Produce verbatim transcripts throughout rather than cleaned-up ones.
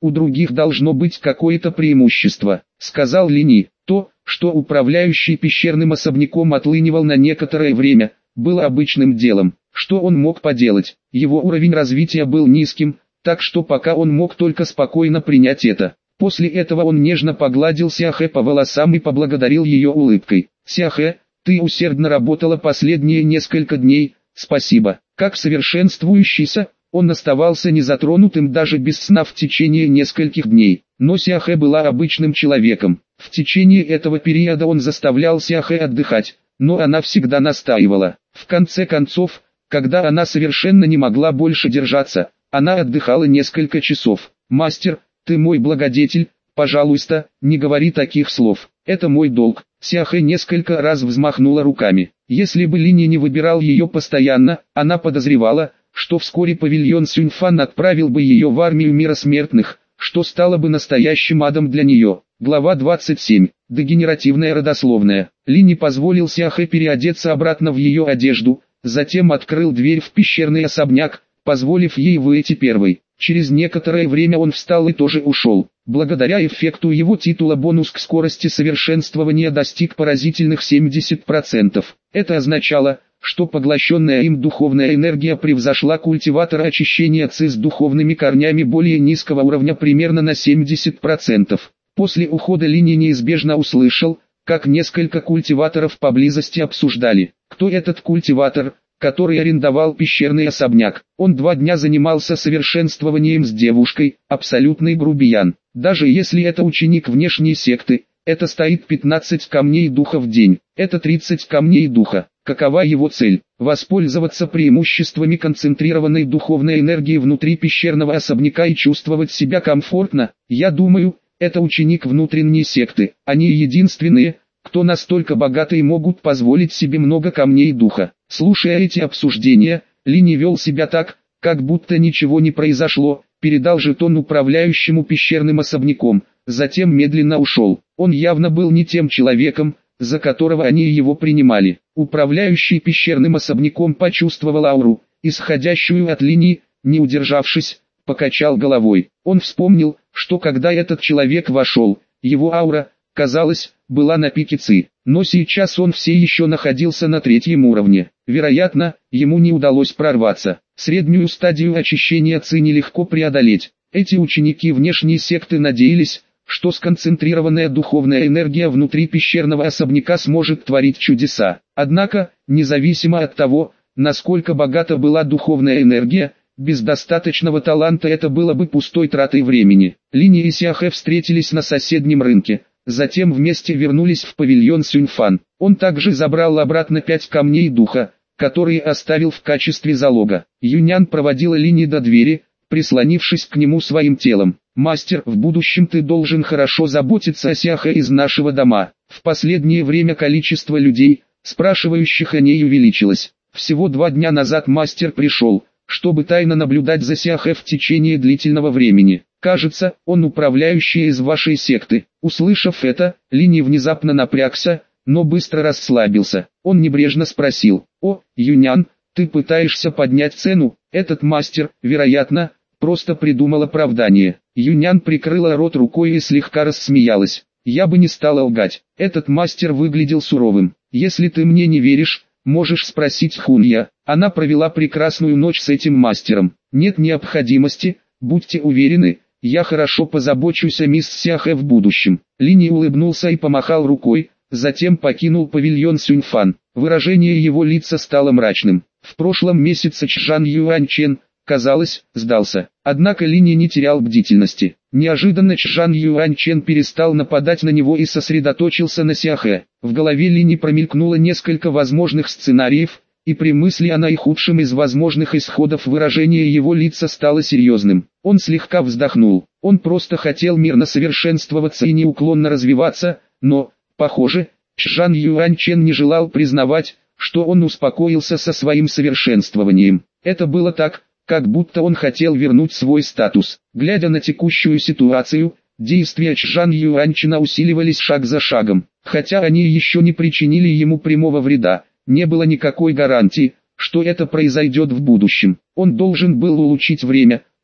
у других должно быть какое-то преимущество, сказал Линь. То, что управляющий пещерным особняком отлынивал на некоторое время, было обычным делом. Что он мог поделать? Его уровень развития был низким, так что пока он мог только спокойно принять это. После этого он нежно погладил Сяхэ по волосам и поблагодарил ее улыбкой. «Сяхэ, ты усердно работала последние несколько дней, спасибо». Как совершенствующийся, он оставался незатронутым даже без сна в течение нескольких дней. Но Сяхэ была обычным человеком. В течение этого периода он заставлял Сяхэ отдыхать, но она всегда настаивала. В конце концов, когда она совершенно не могла больше держаться, она отдыхала несколько часов. «Мастер, ты мой благодетель, пожалуйста, не говори таких слов, это мой долг». Сяхэ несколько раз взмахнула руками. Если бы Линь не выбирал ее постоянно, она подозревала, что вскоре павильон Сюньфан отправил бы ее в армию мира смертных, что стало бы настоящим адом для нее. Глава двадцать семь. Дегенеративная родословная. Линь позволил Сяхэ переодеться обратно в ее одежду, затем открыл дверь в пещерный особняк, позволив ей выйти первой. Через некоторое время он встал и тоже ушел. Благодаря эффекту его титула бонус к скорости совершенствования достиг поразительных семьдесят процентов. Это означало, что поглощенная им духовная энергия превзошла культиватора очищения ци с духовными корнями более низкого уровня примерно на семьдесят процентов. После ухода Линь неизбежно услышал, как несколько культиваторов поблизости обсуждали, кто этот культиватор, который арендовал пещерный особняк. Он два дня занимался совершенствованием с девушкой, абсолютный грубиян. Даже если это ученик внешней секты, это стоит пятнадцать камней духа в день, это тридцать камней духа. Какова его цель? Воспользоваться преимуществами концентрированной духовной энергии внутри пещерного особняка и чувствовать себя комфортно? Я думаю, это ученик внутренней секты. Они единственные, кто настолько богаты и могут позволить себе много камней духа. Слушая эти обсуждения, Линь вел себя так, как будто ничего не произошло, передал жетон управляющему пещерным особняком, затем медленно ушел. Он явно был не тем человеком, за которого они его принимали. Управляющий пещерным особняком почувствовал ауру, исходящую от Линь, не удержавшись, покачал головой. Он вспомнил, что когда этот человек вошел, его аура, казалось, была на пике ци, но сейчас он все еще находился на третьем уровне. Вероятно, ему не удалось прорваться. Среднюю стадию очищения ци нелегко преодолеть. Эти ученики внешней секты надеялись, что сконцентрированная духовная энергия внутри пещерного особняка сможет творить чудеса. Однако, независимо от того, насколько богата была духовная энергия, без достаточного таланта это было бы пустой тратой времени. Линь и Сяхэ встретились на соседнем рынке, затем вместе вернулись в павильон Сюньфан. Он также забрал обратно пять камней духа, которые оставил в качестве залога. Юнян проводила Линь до двери, прислонившись к нему своим телом. «Мастер, в будущем ты должен хорошо заботиться о Сяхэ из нашего дома». В последнее время количество людей, спрашивающих о ней, увеличилось. Всего два дня назад мастер пришел, чтобы тайно наблюдать за Сяхэ в течение длительного времени. Кажется, он управляющий из вашей секты. Услышав это, Линь внезапно напрягся, но быстро расслабился. Он небрежно спросил: «О, Юнян, ты пытаешься поднять цену?» Этот мастер, вероятно, просто придумал оправдание. Юнян прикрыла рот рукой и слегка рассмеялась. «Я бы не стала лгать. Этот мастер выглядел суровым. Если ты мне не веришь, можешь спросить Хунья. Она провела прекрасную ночь с этим мастером. Нет необходимости, будьте уверены, я хорошо позабочусь о мисс Сяхэ в будущем». Линь улыбнулся и помахал рукой, затем покинул павильон Сюньфан. Выражение его лица стало мрачным. В прошлом месяце Чжан Юаньчен, казалось, сдался. Однако Линь не терял бдительности. Неожиданно Чжан Юаньчен перестал нападать на него и сосредоточился на Сяхэ. В голове Линь промелькнуло несколько возможных сценариев, и при мысли о наихудшем из возможных исходов выражение его лица стало серьезным. Он слегка вздохнул. Он просто хотел мирно совершенствоваться и неуклонно развиваться, но, похоже, Чжан Юаньчен не желал признавать, что он успокоился со своим совершенствованием. Это было так, как будто он хотел вернуть свой статус. Глядя на текущую ситуацию, действия Чжан Юаньчена усиливались шаг за шагом. Хотя они еще не причинили ему прямого вреда, не было никакой гарантии, что это произойдет в будущем. Он должен был улучшить время,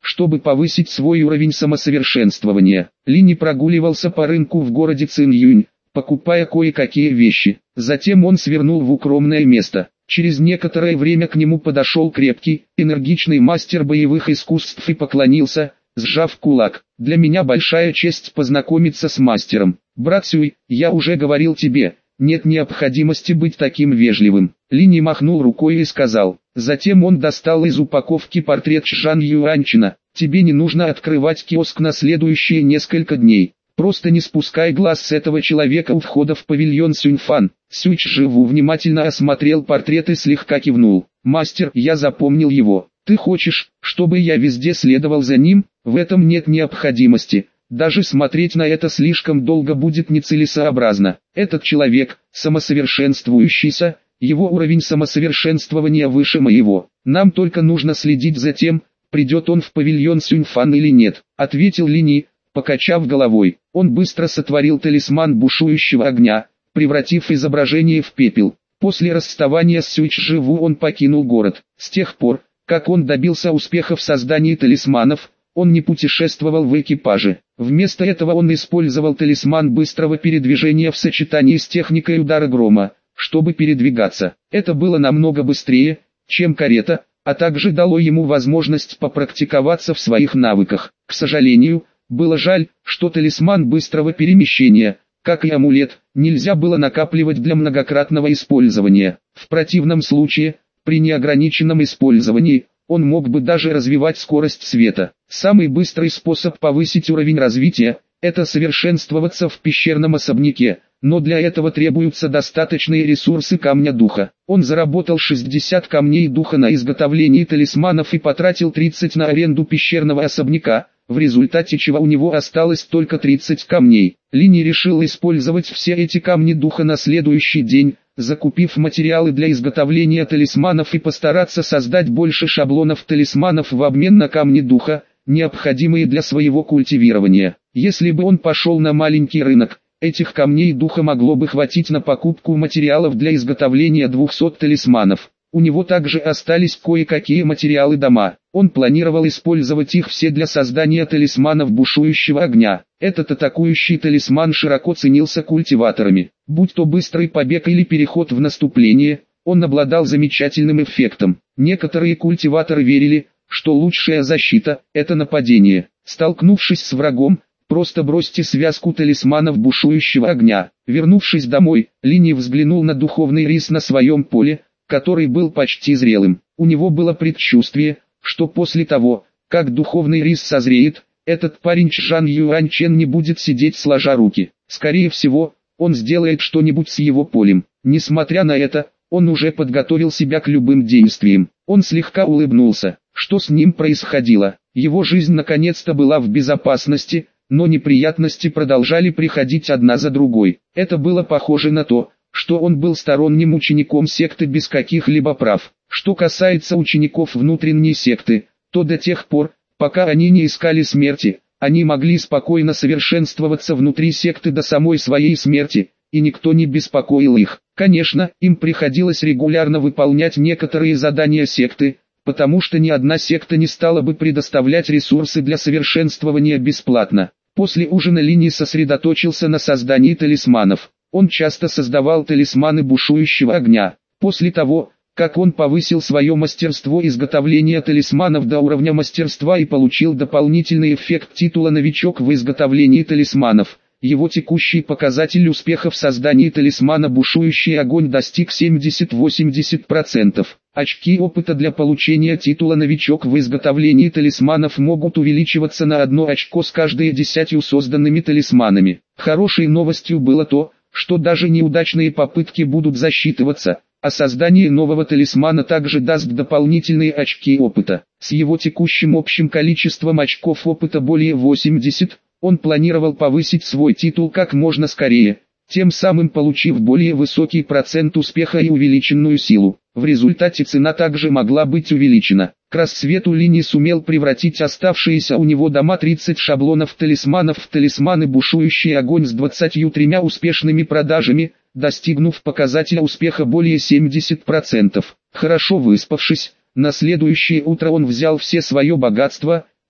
чтобы повысить свой уровень самосовершенствования. Линь прогуливался по рынку в городе Цинъюнь, покупая кое-какие вещи. Затем он свернул в укромное место. Через некоторое время к нему подошел крепкий, энергичный мастер боевых искусств и поклонился, сжав кулак. «Для меня большая честь познакомиться с мастером. Брат Сюй, я уже говорил тебе, нет необходимости быть таким вежливым». Линь махнул рукой и сказал. Затем он достал из упаковки портрет Шан Юаньчина. «Тебе не нужно открывать киоск на следующие несколько дней. Просто не спускай глаз с этого человека у входа в павильон Сюньфан». Сюй Чживу внимательно осмотрел портрет и слегка кивнул. «Мастер, я запомнил его. Ты хочешь, чтобы я везде следовал за ним? В этом нет необходимости. Даже смотреть на это слишком долго будет нецелесообразно. Этот человек, самосовершенствующийся, его уровень самосовершенствования выше моего. Нам только нужно следить за тем, придет он в павильон Сюньфан или нет», — ответил Линь, покачав головой. Он быстро сотворил талисман бушующего огня, превратив изображение в пепел. После расставания с Сюй Чживу он покинул город. С тех пор, как он добился успеха в создании талисманов, он не путешествовал в экипаже. Вместо этого он использовал талисман быстрого передвижения в сочетании с техникой удара грома, чтобы передвигаться. Это было намного быстрее, чем карета, а также дало ему возможность попрактиковаться в своих навыках. К сожалению, было жаль, что талисман быстрого перемещения, как и амулет, нельзя было накапливать для многократного использования. В противном случае, при неограниченном использовании, он мог бы даже развивать скорость света. Самый быстрый способ повысить уровень развития – это совершенствоваться в пещерном особняке, но для этого требуются достаточные ресурсы камня духа. Он заработал шестьдесят камней духа на изготовление талисманов и потратил тридцать на аренду пещерного особняка, в результате чего у него осталось только тридцать камней. Линь решил использовать все эти камни духа на следующий день, закупив материалы для изготовления талисманов и постараться создать больше шаблонов талисманов в обмен на камни духа, необходимые для своего культивирования. Если бы он пошел на маленький рынок, этих камней духа могло бы хватить на покупку материалов для изготовления двухсот талисманов. У него также остались кое-какие материалы дома. Он планировал использовать их все для создания талисманов бушующего огня. Этот атакующий талисман широко ценился культиваторами. Будь то быстрый побег или переход в наступление, он обладал замечательным эффектом. Некоторые культиваторы верили, что лучшая защита – это нападение. Столкнувшись с врагом, просто бросьте связку талисманов бушующего огня. Вернувшись домой, Линь взглянул на духовный рис на своем поле, который был почти зрелым. У него было предчувствие, что после того, как духовный рис созреет, этот парень Чжан Юаньчен не будет сидеть сложа руки. Скорее всего, он сделает что-нибудь с его полем. Несмотря на это, он уже подготовил себя к любым действиям. Он слегка улыбнулся. Что с ним происходило? Его жизнь наконец-то была в безопасности, но неприятности продолжали приходить одна за другой. Это было похоже на то, что он был сторонним учеником секты без каких-либо прав. Что касается учеников внутренней секты, то до тех пор, пока они не искали смерти, они могли спокойно совершенствоваться внутри секты до самой своей смерти, и никто не беспокоил их. Конечно, им приходилось регулярно выполнять некоторые задания секты, потому что ни одна секта не стала бы предоставлять ресурсы для совершенствования бесплатно. После ужина Линь сосредоточился на создании талисманов. Он часто создавал талисманы бушующего огня. После того, как он повысил свое мастерство изготовления талисманов до уровня мастерства и получил дополнительный эффект титула «Новичок в изготовлении талисманов», его текущий показатель успеха в создании талисмана «Бушующий огонь» достиг семьдесят-восемьдесят процентов. Очки опыта для получения титула «Новичок в изготовлении талисманов» могут увеличиваться на одно очко с каждой десятью созданными талисманами. Хорошей новостью было то, что даже неудачные попытки будут засчитываться, а создание нового талисмана также даст дополнительные очки опыта. С его текущим общим количеством очков опыта более восьмидесяти, он планировал повысить свой титул как можно скорее, тем самым получив более высокий процент успеха и увеличенную силу. В результате цена также могла быть увеличена. К рассвету Линь сумел превратить оставшиеся у него дома тридцать шаблонов талисманов в талисманы «Бушующий огонь» с двадцатью тремя успешными продажами, достигнув показателя успеха более семидесяти процентов. Хорошо выспавшись, на следующее утро он взял все свое богатство,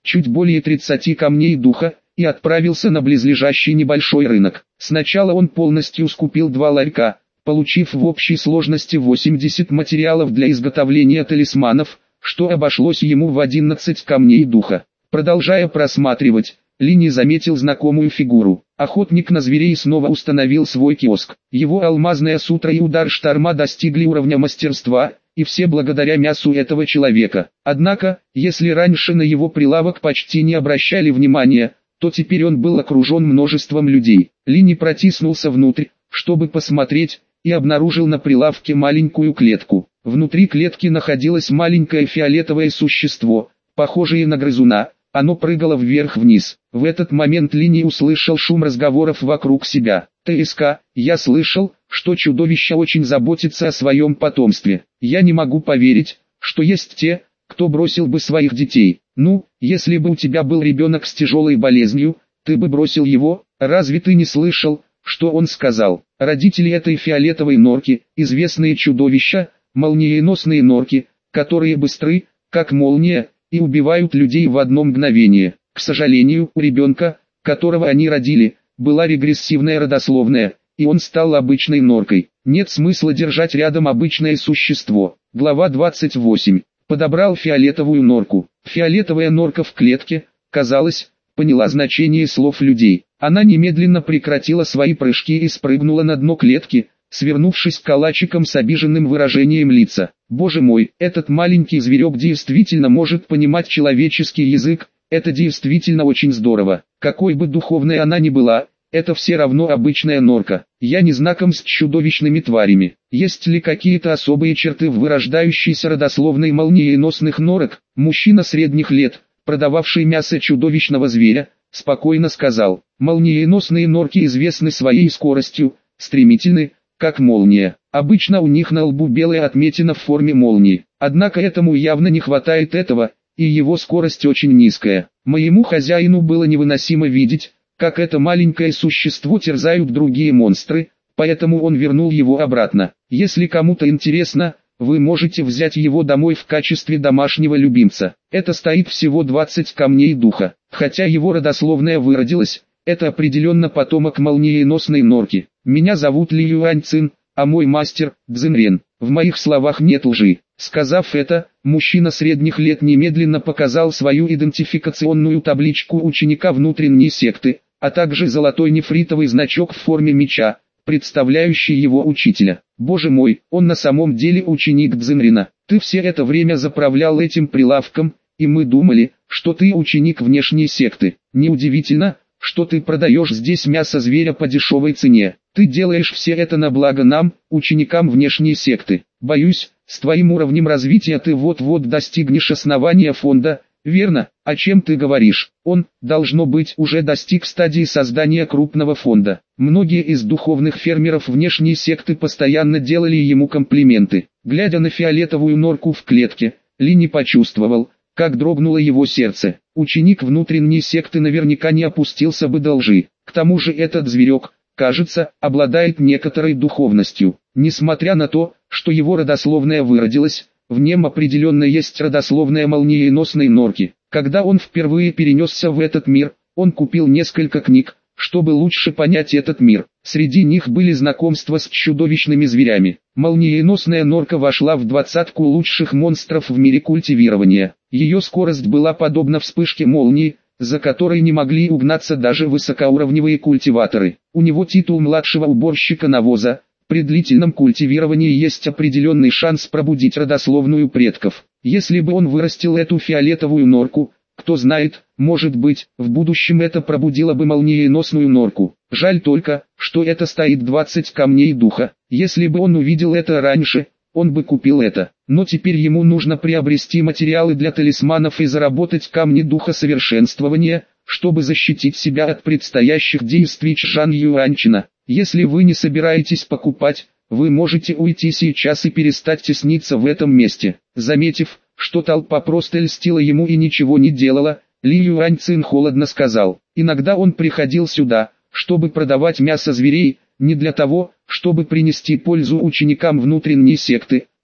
чуть более тридцати камней духа, и отправился на близлежащий небольшой рынок. Сначала он полностью скупил два ларька, получив в общей сложности восемьдесят материалов для изготовления талисманов, что обошлось ему в одиннадцать камней духа. Продолжая просматривать, Линни заметил знакомую фигуру. Охотник на зверей снова установил свой киоск. Его алмазная сутра и удар шторма достигли уровня мастерства, и все благодаря мясу этого человека. Однако, если раньше на его прилавок почти не обращали внимания, то теперь он был окружен множеством людей. Линни протиснулся внутрь, чтобы посмотреть, и обнаружил на прилавке маленькую клетку. Внутри клетки находилось маленькое фиолетовое существо, похожее на грызуна. Оно прыгало вверх-вниз. В этот момент Линни услышал шум разговоров вокруг себя. «ТСК, я слышал, что чудовище очень заботится о своем потомстве. Я не могу поверить, что есть те, кто бросил бы своих детей. Ну, если бы у тебя был ребенок с тяжелой болезнью, ты бы бросил его? Разве ты не слышал, что он сказал? Родители этой фиолетовой норки, известные чудовища, молниеносные норки, которые быстры, как молния, и убивают людей в одно мгновение. К сожалению, у ребенка, которого они родили, была регрессивная родословная, и он стал обычной норкой. Нет смысла держать рядом обычное существо. Глава двадцать восемь. Подобрал фиолетовую норку. Фиолетовая норка в клетке, казалось, поняла значение слов людей. Она немедленно прекратила свои прыжки и спрыгнула на дно клетки, свернувшись калачиком с обиженным выражением лица. Боже мой, этот маленький зверек действительно может понимать человеческий язык, это действительно очень здорово. Какой бы духовной она ни была, это все равно обычная норка. Я не знаком с чудовищными тварями. Есть ли какие-то особые черты в вырождающейся родословной молниеносных норок? Мужчина средних лет, продававший мясо чудовищного зверя, спокойно сказал: молниеносные норки известны своей скоростью, стремительны, как молния. Обычно у них на лбу белая отметина в форме молнии. Однако этому явно не хватает этого, и его скорость очень низкая. Моему хозяину было невыносимо видеть, как это маленькое существо терзают другие монстры, поэтому он вернул его обратно. Если кому-то интересно, вы можете взять его домой в качестве домашнего любимца. Это стоит всего двадцать камней духа. Хотя его родословная выродилась, это определенно потомок молниеносной норки. Меня зовут Ли Юань Цин, а мой мастер – Цзинрен. В моих словах нет лжи. Сказав это, мужчина средних лет немедленно показал свою идентификационную табличку ученика внутренней секты, а также золотой нефритовый значок в форме меча, представляющий его учителя. Боже мой, он на самом деле ученик Цзинрена. Ты все это время заправлял этим прилавком, и мы думали, что ты ученик внешней секты. Неудивительно, что ты продаешь здесь мясо зверя по дешевой цене. Ты делаешь все это на благо нам, ученикам внешней секты. Боюсь, с твоим уровнем развития ты вот-вот достигнешь основания фонда, верно? О чем ты говоришь? Он, должно быть, уже достиг стадии создания крупного фонда. Многие из духовных фермеров внешней секты постоянно делали ему комплименты. Глядя на фиолетовую норку в клетке, Линни почувствовал, как дрогнуло его сердце. Ученик внутренней секты наверняка не опустился бы до лжи. К тому же этот зверек, кажется, обладает некоторой духовностью. Несмотря на то, что его родословная выродилась, в нем определенно есть родословная молниеносной норки. Когда он впервые перенесся в этот мир, он купил несколько книг, чтобы лучше понять этот мир. Среди них были знакомства с чудовищными зверями. Молниеносная норка вошла в двадцатку лучших монстров в мире культивирования. Ее скорость была подобна вспышке молнии, за которой не могли угнаться даже высокоуровневые культиваторы. У него титул младшего уборщика навоза. При длительном культивировании есть определенный шанс пробудить родословную предков. Если бы он вырастил эту фиолетовую норку, кто знает, может быть, в будущем это пробудило бы молниеносную норку. Жаль только, что это стоит двадцать камней духа. Если бы он увидел это раньше, он бы купил это. Но теперь ему нужно приобрести материалы для талисманов и заработать камни духа совершенствования, чтобы защитить себя от предстоящих действий Чжан Юаньчина. Если вы не собираетесь покупать, вы можете уйти сейчас и перестать тесниться в этом месте. Заметив, что толпа просто льстила ему и ничего не делала, Ли Юань Цин холодно сказал: иногда он приходил сюда, чтобы продавать мясо зверей, не для того, чтобы принести пользу ученикам внутренней секты,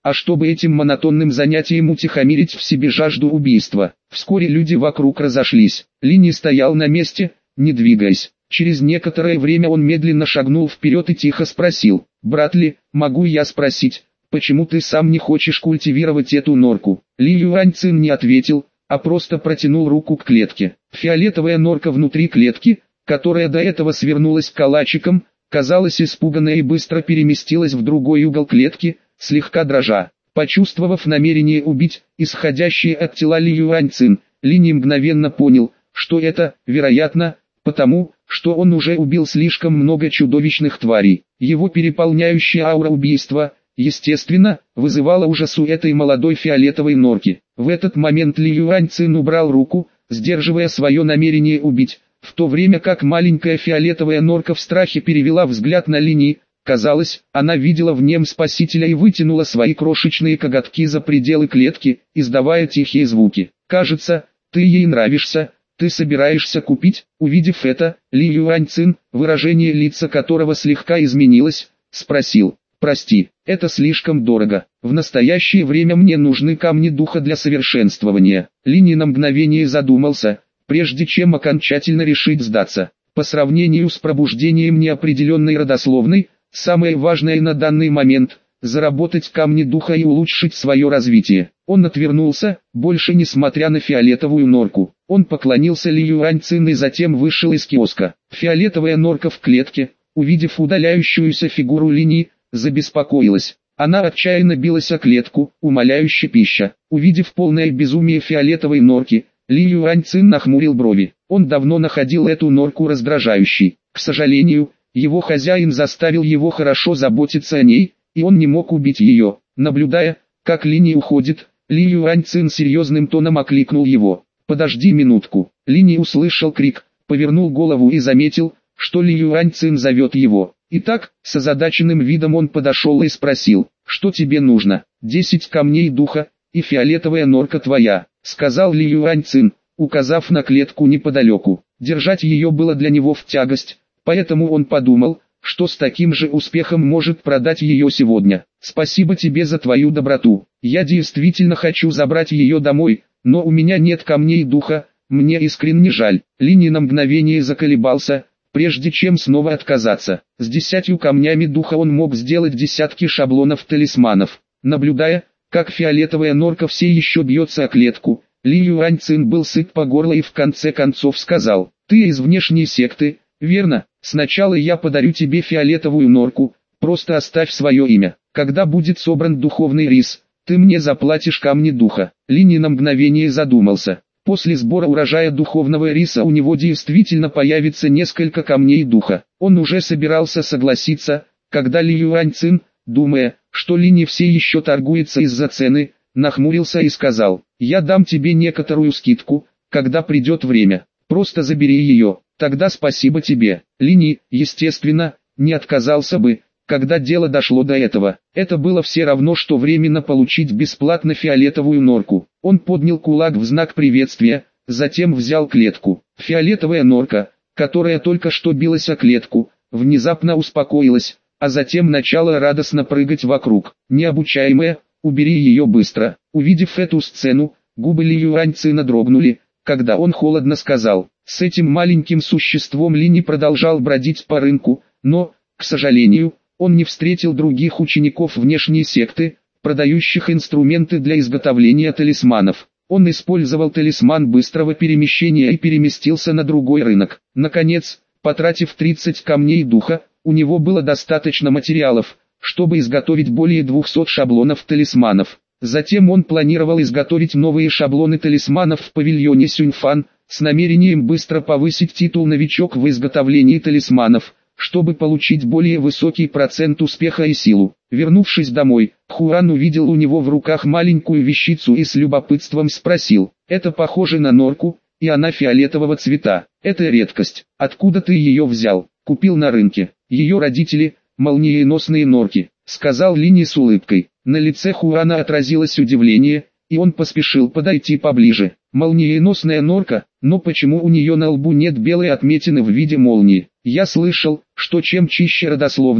а чтобы этим монотонным занятием утихомирить в себе жажду убийства. Вскоре люди вокруг разошлись. Линни стоял на месте, не двигаясь. Через некоторое время он медленно шагнул вперед и тихо спросил: «Брат Ли, могу я спросить, почему ты сам не хочешь культивировать эту норку?» Ли Юаньцин не ответил, а просто протянул руку к клетке. Фиолетовая норка внутри клетки, которая до этого свернулась калачиком, казалась испуганной и быстро переместилась в другой угол клетки, слегка дрожа. Почувствовав намерение убить, исходящее от тела Ли Юаньцин, Линни мгновенно понял, что это, вероятно, потому, что он уже убил слишком много чудовищных тварей. Его переполняющая аура убийства, естественно, вызывала ужас у этой молодой фиолетовой норки. В этот момент Ли Юаньцин убрал руку, сдерживая свое намерение убить, в то время как маленькая фиолетовая норка в страхе перевела взгляд на Линни. Казалось, она видела в нем спасителя и вытянула свои крошечные коготки за пределы клетки, издавая тихие звуки. «Кажется, ты ей нравишься, ты собираешься купить?» Увидев это, Ли Юаньцин, выражение лица которого слегка изменилось, спросил: «Прости, это слишком дорого. В настоящее время мне нужны камни духа для совершенствования». Линни на мгновение задумался, прежде чем окончательно решить сдаться. По сравнению с пробуждением неопределенной родословной, самое важное на данный момент – заработать камни духа и улучшить свое развитие. Он отвернулся, больше не смотря на фиолетовую норку. Он поклонился Ли Юаньцин и затем вышел из киоска. Фиолетовая норка в клетке, увидев удаляющуюся фигуру Линни, забеспокоилась. Она отчаянно билась о клетку, умоляющая пища. Увидев полное безумие фиолетовой норки, Ли Юаньцин нахмурил брови. Он давно находил эту норку раздражающей. К сожалению, его хозяин заставил его хорошо заботиться о ней, и он не мог убить ее. Наблюдая, как Линни уходит, Ли Юаньцин серьезным тоном окликнул его. «Подожди минутку». Линни услышал крик, повернул голову и заметил, что Ли Юаньцин зовет его. Итак, с озадаченным видом он подошел и спросил: «Что тебе нужно?» «Десять камней духа, и фиолетовая норка твоя», — сказал Ли Юаньцин, указав на клетку неподалеку. Держать ее было для него в тягость, поэтому он подумал, что с таким же успехом может продать ее сегодня. «Спасибо тебе за твою доброту. Я действительно хочу забрать ее домой, но у меня нет камней духа, мне искренне жаль». Линни на мгновение заколебался, прежде чем снова отказаться. С десятью камнями духа он мог сделать десятки шаблонов талисманов. Наблюдая, как фиолетовая норка все еще бьется о клетку, Ли Юаньцин был сыт по горло и в конце концов сказал: «Ты из внешней секты, верно? Сначала я подарю тебе фиолетовую норку, просто оставь свое имя. Когда будет собран духовный рис, ты мне заплатишь камни духа». Линни на мгновение задумался. После сбора урожая духовного риса у него действительно появится несколько камней духа. Он уже собирался согласиться, когда Ли Юаньцин, думая, что Линни все еще торгуется из-за цены, нахмурился и сказал: «Я дам тебе некоторую скидку, когда придет время. Просто забери ее, тогда спасибо тебе». Линни, естественно, не отказался бы, когда дело дошло до этого. Это было все равно, что временно получить бесплатно фиолетовую норку. Он поднял кулак в знак приветствия, затем взял клетку. Фиолетовая норка, которая только что билась о клетку, внезапно успокоилась, а затем начала радостно прыгать вокруг. «Необучаемая, убери ее быстро». Увидев эту сцену, губы Ли Юаньцина дрогнули, когда он холодно сказал: «С этим маленьким существом Линни продолжал бродить по рынку, но, к сожалению, он не встретил других учеников внешней секты, продающих инструменты для изготовления талисманов. Он использовал талисман быстрого перемещения и переместился на другой рынок. Наконец, потратив тридцать камней духа, у него было достаточно материалов, чтобы изготовить более двухсот шаблонов талисманов. Затем он планировал изготовить новые шаблоны талисманов в павильоне Сюньфан, с намерением быстро повысить титул «Новичок» в изготовлении талисманов, чтобы получить более высокий процент успеха и силу. Вернувшись домой, Хуан увидел у него в руках маленькую вещицу и с любопытством спросил: «Это похоже на норку, и она фиолетового цвета. Это редкость. Откуда ты ее взял?» «Купил на рынке. Ее родители – молниеносные норки», – сказал Линни с улыбкой. На лице Хуана отразилось удивление, и он поспешил подойти поближе. «Молниеносная норка, но почему у нее на лбу нет белой отметины в виде молнии? Я слышал, что чем чище родословная,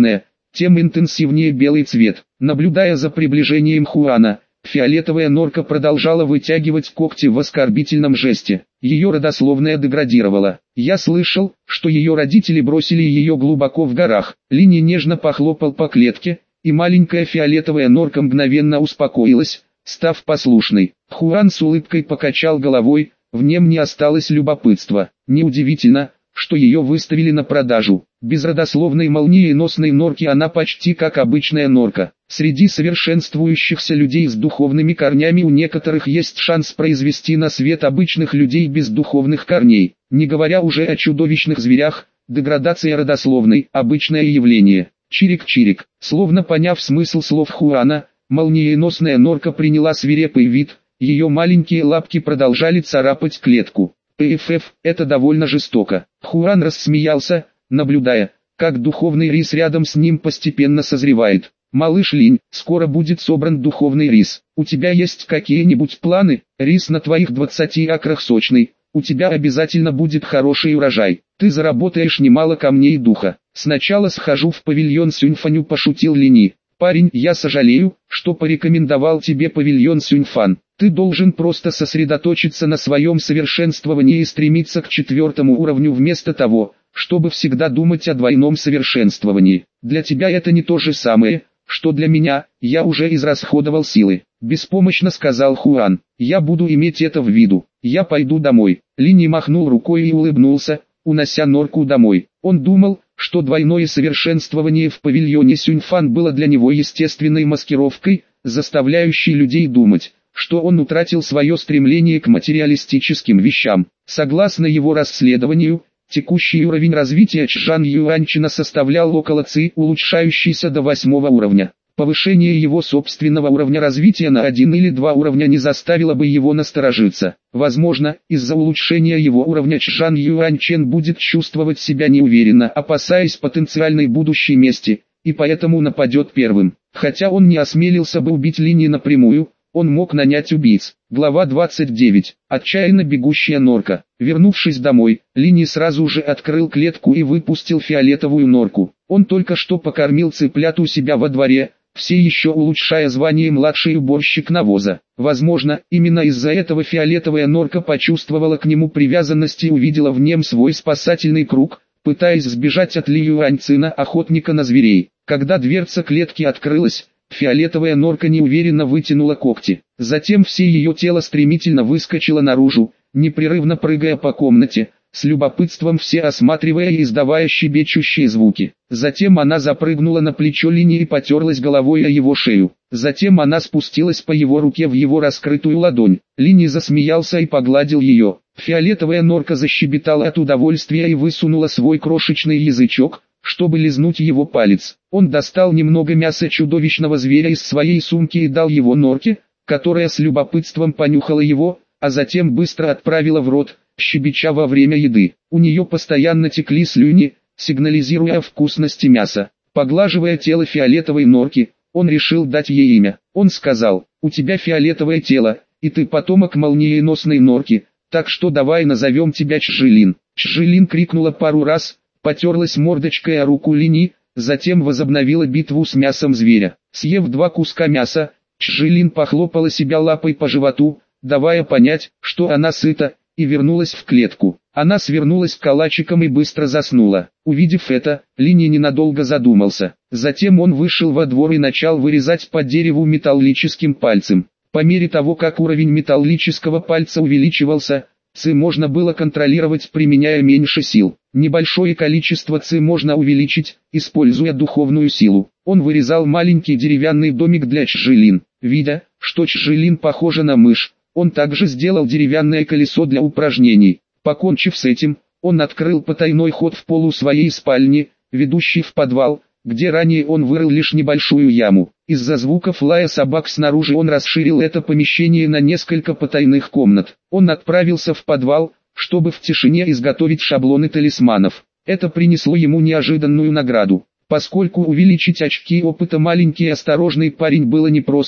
тем интенсивнее белый цвет. Наблюдая за приближением Хуана, фиолетовая норка продолжала вытягивать когти в оскорбительном жесте. Ее родословная деградировала. Я слышал, что ее родители бросили ее глубоко в горах. Линни нежно похлопал по клетке, и маленькая фиолетовая норка мгновенно успокоилась, став послушной. Хуан с улыбкой покачал головой, в нем не осталось любопытства. Неудивительно, что ее выставили на продажу. Без родословной молниеносной норки она почти как обычная норка. Среди совершенствующихся людей с духовными корнями у некоторых есть шанс произвести на свет обычных людей без духовных корней. Не говоря уже о чудовищных зверях, деградация родословной – обычное явление. Чирик-чирик. Словно поняв смысл слов Хуана, молниеносная норка приняла свирепый вид, ее маленькие лапки продолжали царапать клетку. ПФФ, это довольно жестоко. Хуан рассмеялся, наблюдая, как духовный рис рядом с ним постепенно созревает. «Малыш Линь, скоро будет собран духовный рис. У тебя есть какие-нибудь планы? Рис на твоих двадцати акрах сочный. У тебя обязательно будет хороший урожай. Ты заработаешь немало камней духа. Сначала схожу в павильон Сюньфаню», пошутил Линь. «Парень, я сожалею, что порекомендовал тебе павильон Сюньфан. Ты должен просто сосредоточиться на своем совершенствовании и стремиться к четвертому уровню вместо того, чтобы всегда думать о двойном совершенствовании. Для тебя это не то же самое, что для меня, я уже израсходовал силы», — беспомощно сказал Хуан. «Я буду иметь это в виду. Я пойду домой». Линь махнул рукой и улыбнулся, унося норку домой. Он думал, что двойное совершенствование в павильоне Сюньфан было для него естественной маскировкой, заставляющей людей думать, что он утратил свое стремление к материалистическим вещам. Согласно его расследованию, текущий уровень развития Чжан Юаньчина составлял около ци, улучшающийся до восьмого уровня. Повышение его собственного уровня развития на один или два уровня не заставило бы его насторожиться. Возможно, из-за улучшения его уровня Чжан Юаньчен будет чувствовать себя неуверенно, опасаясь потенциальной будущей мести, и поэтому нападет первым. Хотя он не осмелился бы убить Линь напрямую, он мог нанять убийц. Глава двадцать девять. Отчаянно бегущая норка. Вернувшись домой, Линь сразу же открыл клетку и выпустил фиолетовую норку. Он только что покормил цыплят у себя во дворе, все еще улучшая звание младший уборщик навоза. Возможно, именно из-за этого фиолетовая норка почувствовала к нему привязанность и увидела в нем свой спасательный круг, пытаясь сбежать от Ли Юаньцина, охотника на зверей. Когда дверца клетки открылась, фиолетовая норка неуверенно вытянула когти. Затем все ее тело стремительно выскочило наружу, непрерывно прыгая по комнате, с любопытством все осматривая и издавая щебечущие звуки. Затем она запрыгнула на плечо Линь и потерлась головой о его шею. Затем она спустилась по его руке в его раскрытую ладонь. Линь засмеялся и погладил ее. Фиолетовая норка защебетала от удовольствия и высунула свой крошечный язычок, чтобы лизнуть его палец. Он достал немного мяса чудовищного зверя из своей сумки и дал его норке, которая с любопытством понюхала его, а затем быстро отправила в рот, щебеча во время еды. У нее постоянно текли слюни, сигнализируя о вкусности мяса. Поглаживая тело фиолетовой норки, он решил дать ей имя. Он сказал: «У тебя фиолетовое тело, и ты потомок молниеносной норки, так что давай назовем тебя Чжилин». Чжилин крикнула пару раз, потерлась мордочкой о руку Линь, затем возобновила битву с мясом зверя. Съев два куска мяса, Чжилин похлопала себя лапой по животу, давая понять, что она сыта, и вернулась в клетку. Она свернулась калачиком и быстро заснула. Увидев это, Линь ненадолго задумался. Затем он вышел во двор и начал вырезать по дереву металлическим пальцем. По мере того, как уровень металлического пальца увеличивался, ци можно было контролировать, применяя меньше сил. Небольшое количество ци можно увеличить, используя духовную силу. Он вырезал маленький деревянный домик для Чжилин. Видя, что Чжилин похожа на мышь, он также сделал деревянное колесо для упражнений. Покончив с этим, он открыл потайной ход в полу своей спальни, ведущий в подвал, где ранее он вырыл лишь небольшую яму. Из-за звуков лая собак снаружи он расширил это помещение на несколько потайных комнат. Он отправился в подвал, чтобы в тишине изготовить шаблоны талисманов. Это принесло ему неожиданную награду. Поскольку увеличить очки опыта маленький осторожный парень было непросто,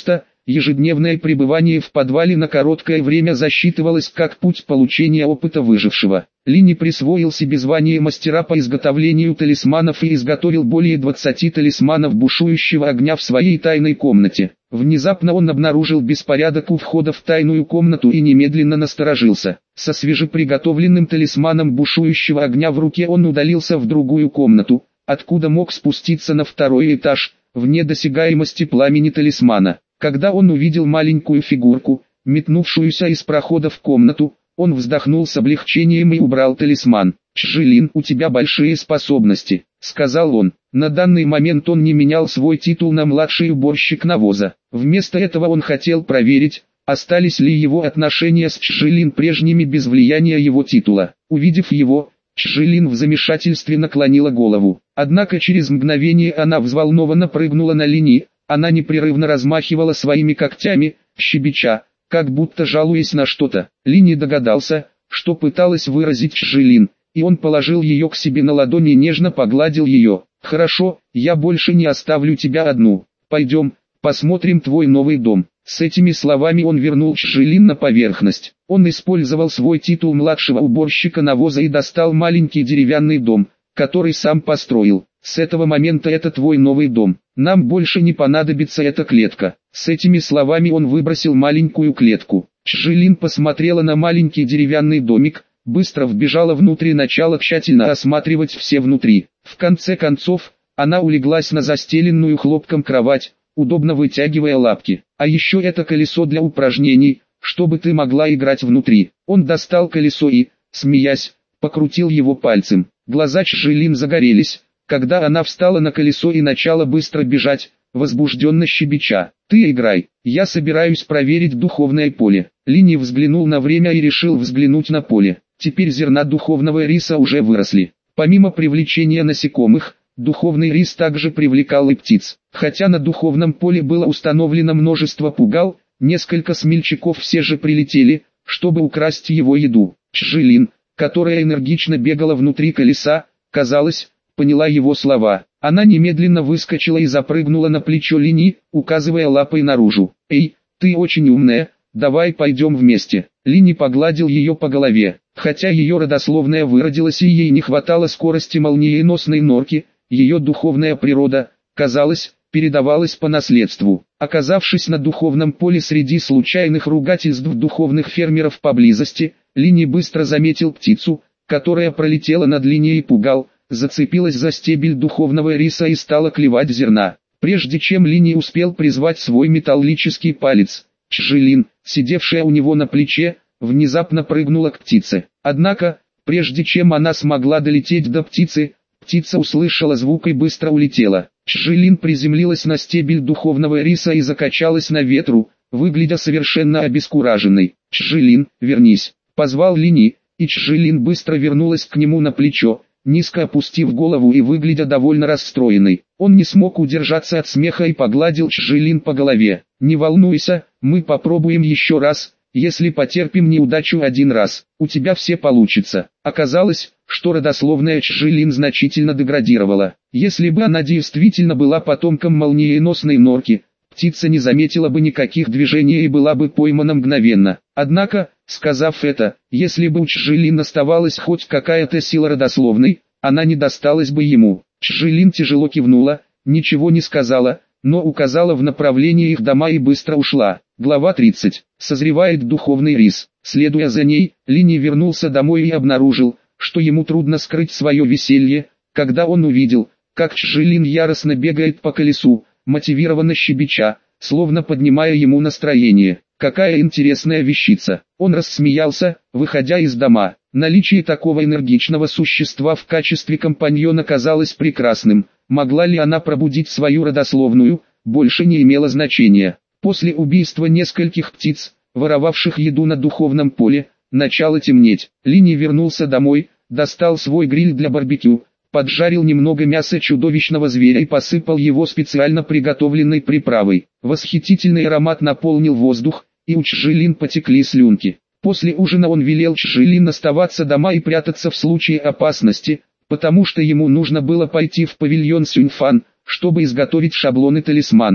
Ежедневное пребывание в подвале на короткое время засчитывалось как путь получения опыта выжившего. Линни присвоил себе звание мастера по изготовлению талисманов и изготовил более двадцати талисманов бушующего огня в своей тайной комнате. Внезапно он обнаружил беспорядок у входа в тайную комнату и немедленно насторожился. Со свежеприготовленным талисманом бушующего огня в руке он удалился в другую комнату, откуда мог спуститься на второй этаж, вне досягаемости пламени талисмана. Когда он увидел маленькую фигурку, метнувшуюся из прохода в комнату, он вздохнул с облегчением и убрал талисман. «Чжилин, у тебя большие способности», — сказал он. На данный момент он не менял свой титул на младший уборщик навоза. Вместо этого он хотел проверить, остались ли его отношения с Чжилин прежними без влияния его титула. Увидев его, Чжилин в замешательстве наклонила голову. Однако через мгновение она взволнованно прыгнула на Линни. Она непрерывно размахивала своими когтями, щебеча, как будто жалуясь на что-то. Линни догадался, что пыталась выразить Чжилин, и он положил ее к себе на ладони и нежно погладил ее. «Хорошо, я больше не оставлю тебя одну. Пойдем, посмотрим твой новый дом». С этими словами он вернул Чжилин на поверхность. Он использовал свой титул младшего уборщика навоза и достал маленький деревянный дом, который сам построил. «С этого момента это твой новый дом. Нам больше не понадобится эта клетка». С этими словами он выбросил маленькую клетку. Чжилин посмотрела на маленький деревянный домик, быстро вбежала внутрь и начала тщательно осматривать все внутри. В конце концов, она улеглась на застеленную хлопком кровать, удобно вытягивая лапки. «А еще это колесо для упражнений, чтобы ты могла играть внутри». Он достал колесо и, смеясь, покрутил его пальцем. Глаза Чжилин загорелись, когда она встала на колесо и начала быстро бежать, возбужденно щебеча. «Ты играй, я собираюсь проверить духовное поле». Линни взглянул на время и решил взглянуть на поле. Теперь зерна духовного риса уже выросли. Помимо привлечения насекомых, духовный рис также привлекал и птиц. Хотя на духовном поле было установлено множество пугал, несколько смельчаков все же прилетели, чтобы украсть его еду. Чжилин, которая энергично бегала внутри колеса, казалось, поняла его слова. Она немедленно выскочила и запрыгнула на плечо Линни, указывая лапой наружу. «Эй, ты очень умная, давай пойдем вместе». Линни погладил ее по голове. Хотя ее родословная выродилась и ей не хватало скорости молниеносной норки, ее духовная природа, казалось, передавалась по наследству. Оказавшись на духовном поле среди случайных ругательств духовных фермеров поблизости, Линни быстро заметил птицу, которая пролетела над линией пугал, зацепилась за стебель духовного риса и стала клевать зерна. Прежде чем Линни успел призвать свой металлический палец, Чжилин, сидевшая у него на плече, внезапно прыгнула к птице. Однако, прежде чем она смогла долететь до птицы, птица услышала звук и быстро улетела. Чжилин приземлилась на стебель духовного риса и закачалась на ветру, выглядя совершенно обескураженной. «Чжилин, вернись!» — позвал Линни, и Чжилин быстро вернулась к нему на плечо, низко опустив голову и выглядя довольно расстроенной. Он не смог удержаться от смеха и погладил Чжилин по голове. «Не волнуйся, мы попробуем еще раз. Если потерпим неудачу один раз, у тебя все получится». Оказалось, что родословная Чжилин значительно деградировала. Если бы она действительно была потомком молниеносной норки, птица не заметила бы никаких движений и была бы поймана мгновенно. Однако, сказав это, если бы у Чжилин оставалась хоть какая-то сила родословной, она не досталась бы ему. Чжилин тяжело кивнула, ничего не сказала, но указала в направлении их дома и быстро ушла. Глава тридцать. Созревает духовный рис. Следуя за ней, Линни вернулся домой и обнаружил, что ему трудно скрыть свое веселье, когда он увидел, как Чжилин яростно бегает по колесу, мотивированно щебеча, словно поднимая ему настроение. Какая интересная вещица. Он рассмеялся, выходя из дома. Наличие такого энергичного существа в качестве компаньона казалось прекрасным. Могла ли она пробудить свою родословную, больше не имело значения. После убийства нескольких птиц, воровавших еду на духовном поле, начало темнеть. Линни вернулся домой, достал свой гриль для барбекю, поджарил немного мяса чудовищного зверя и посыпал его специально приготовленной приправой. Восхитительный аромат наполнил воздух, и у Чжилин потекли слюнки. После ужина он велел Чжилин оставаться дома и прятаться в случае опасности, потому что ему нужно было пойти в павильон Сюньфан, чтобы изготовить шаблоны талисманов.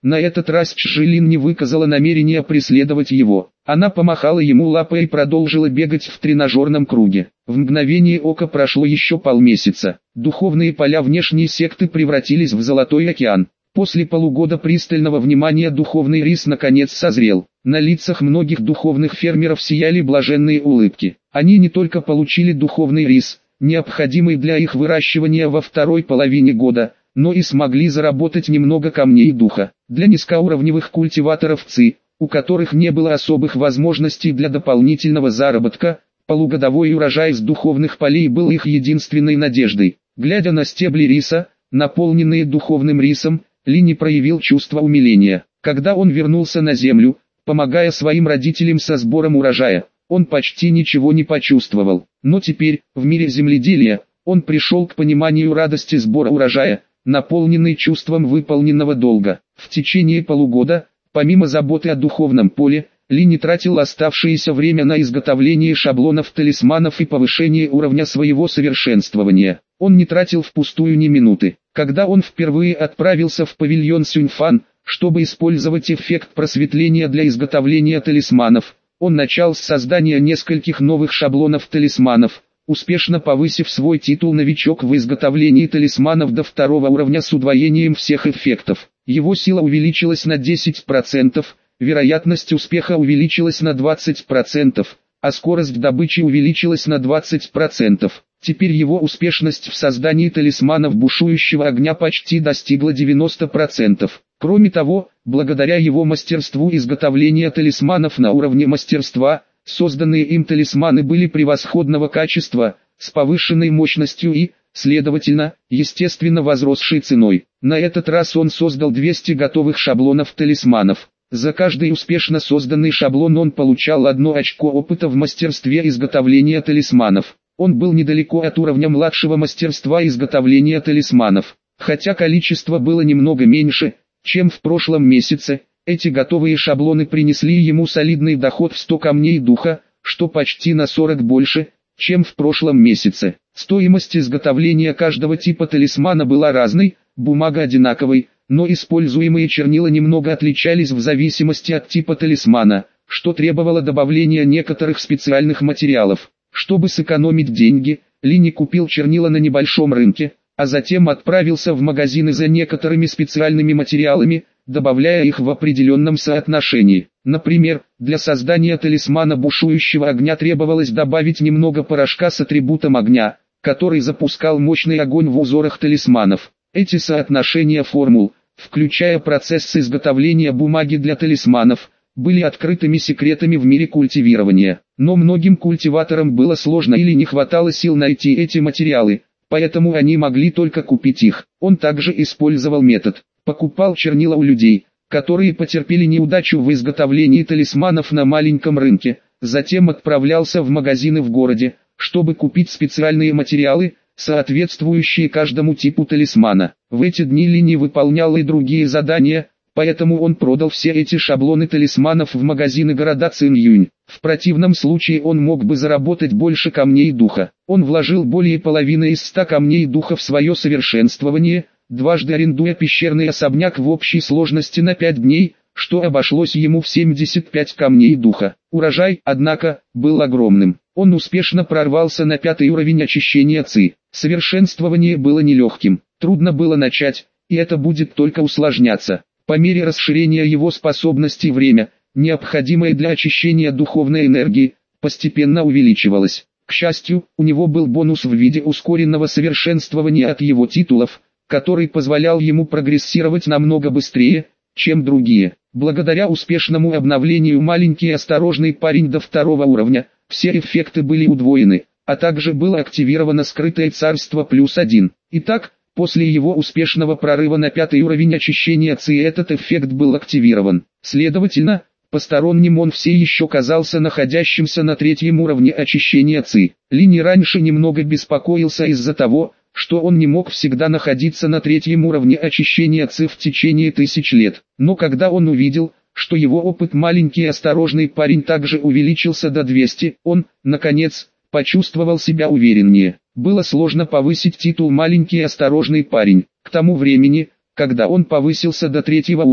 На этот раз Чжилин не выказала намерения преследовать его. Она помахала ему лапой и продолжила бегать в тренажерном круге. В мгновение ока прошло еще полмесяца. Духовные поля внешней секты превратились в золотой океан. После полугода пристального внимания духовный рис наконец созрел. На лицах многих духовных фермеров сияли блаженные улыбки. Они не только получили духовный рис, необходимый для их выращивания во второй половине года, но и смогли заработать немного камней духа. Для низкоуровневых культиваторов ЦИ, у которых не было особых возможностей для дополнительного заработка, полугодовой урожай с духовных полей был их единственной надеждой. Глядя на стебли риса, наполненные духовным рисом, Линь проявил чувство умиления. Когда он вернулся на землю, помогая своим родителям со сбором урожая, он почти ничего не почувствовал. Но теперь, в мире земледелия, он пришел к пониманию радости сбора урожая, наполненный чувством выполненного долга. В течение полугода, помимо заботы о духовном поле, Линь тратил оставшееся время на изготовление шаблонов талисманов и повышение уровня своего совершенствования. Он не тратил впустую ни минуты. Когда он впервые отправился в павильон Сюньфан, чтобы использовать эффект просветления для изготовления талисманов, он начал с создания нескольких новых шаблонов талисманов, успешно повысив свой титул «Новичок» в изготовлении талисманов до второго уровня с удвоением всех эффектов. Его сила увеличилась на десять процентов, вероятность успеха увеличилась на двадцать процентов, а скорость добычи увеличилась на двадцать процентов. Теперь его успешность в создании талисманов бушующего огня почти достигла девяноста процентов. Кроме того, благодаря его мастерству изготовления талисманов на уровне мастерства, созданные им талисманы были превосходного качества, с повышенной мощностью и, следовательно, естественно возросшей ценой. На этот раз он создал двести готовых шаблонов талисманов. За каждый успешно созданный шаблон он получал одно очко опыта в мастерстве изготовления талисманов. Он был недалеко от уровня младшего мастерства изготовления талисманов. Хотя количество было немного меньше, чем в прошлом месяце, эти готовые шаблоны принесли ему солидный доход в сто камней духа, что почти на сорок больше, чем в прошлом месяце. Стоимость изготовления каждого типа талисмана была разной, бумага одинаковой, но используемые чернила немного отличались в зависимости от типа талисмана, что требовало добавления некоторых специальных материалов. Чтобы сэкономить деньги, Линь купил чернила на небольшом рынке, а затем отправился в магазины за некоторыми специальными материалами, добавляя их в определенном соотношении. Например, для создания талисмана бушующего огня требовалось добавить немного порошка с атрибутом огня, который запускал мощный огонь в узорах талисманов. Эти соотношения формул, включая процесс изготовления бумаги для талисманов, были открытыми секретами в мире культивирования. Но многим культиваторам было сложно или не хватало сил найти эти материалы, поэтому они могли только купить их. Он также использовал метод: покупал чернила у людей, которые потерпели неудачу в изготовлении талисманов на маленьком рынке, затем отправлялся в магазины в городе, чтобы купить специальные материалы, соответствующие каждому типу талисмана. В эти дни Линь выполнял и другие задания, поэтому он продал все эти шаблоны талисманов в магазины города Цинъюнь. В противном случае он мог бы заработать больше камней духа. Он вложил более половины из ста камней духа в свое совершенствование, дважды арендуя пещерный особняк в общей сложности на пять дней, что обошлось ему в семьдесят пять камней духа. Урожай, однако, был огромным. Он успешно прорвался на пятый уровень очищения ЦИ. Совершенствование было нелегким, трудно было начать, и это будет только усложняться. По мере расширения его способностей время, необходимое для очищения духовной энергии, постепенно увеличивалось. К счастью, у него был бонус в виде ускоренного совершенствования от его титулов, который позволял ему прогрессировать намного быстрее, чем другие. Благодаря успешному обновлению маленький осторожный парень до второго уровня, все эффекты были удвоены, а также было активировано скрытое царство плюс один. Итак, после его успешного прорыва на пятый уровень очищения ЦИ этот эффект был активирован. Следовательно, посторонним он все еще казался находящимся на третьем уровне очищения ЦИ. Линь раньше немного беспокоился из-за того, что он не мог всегда находиться на третьем уровне очищения ЦИ в течение тысяч лет. Но когда он увидел, что его опыт маленький осторожный парень также увеличился до двухсот, он, наконец, почувствовал себя увереннее. Было сложно повысить титул «маленький осторожный парень». К тому времени, когда он повысился до третьего уровня,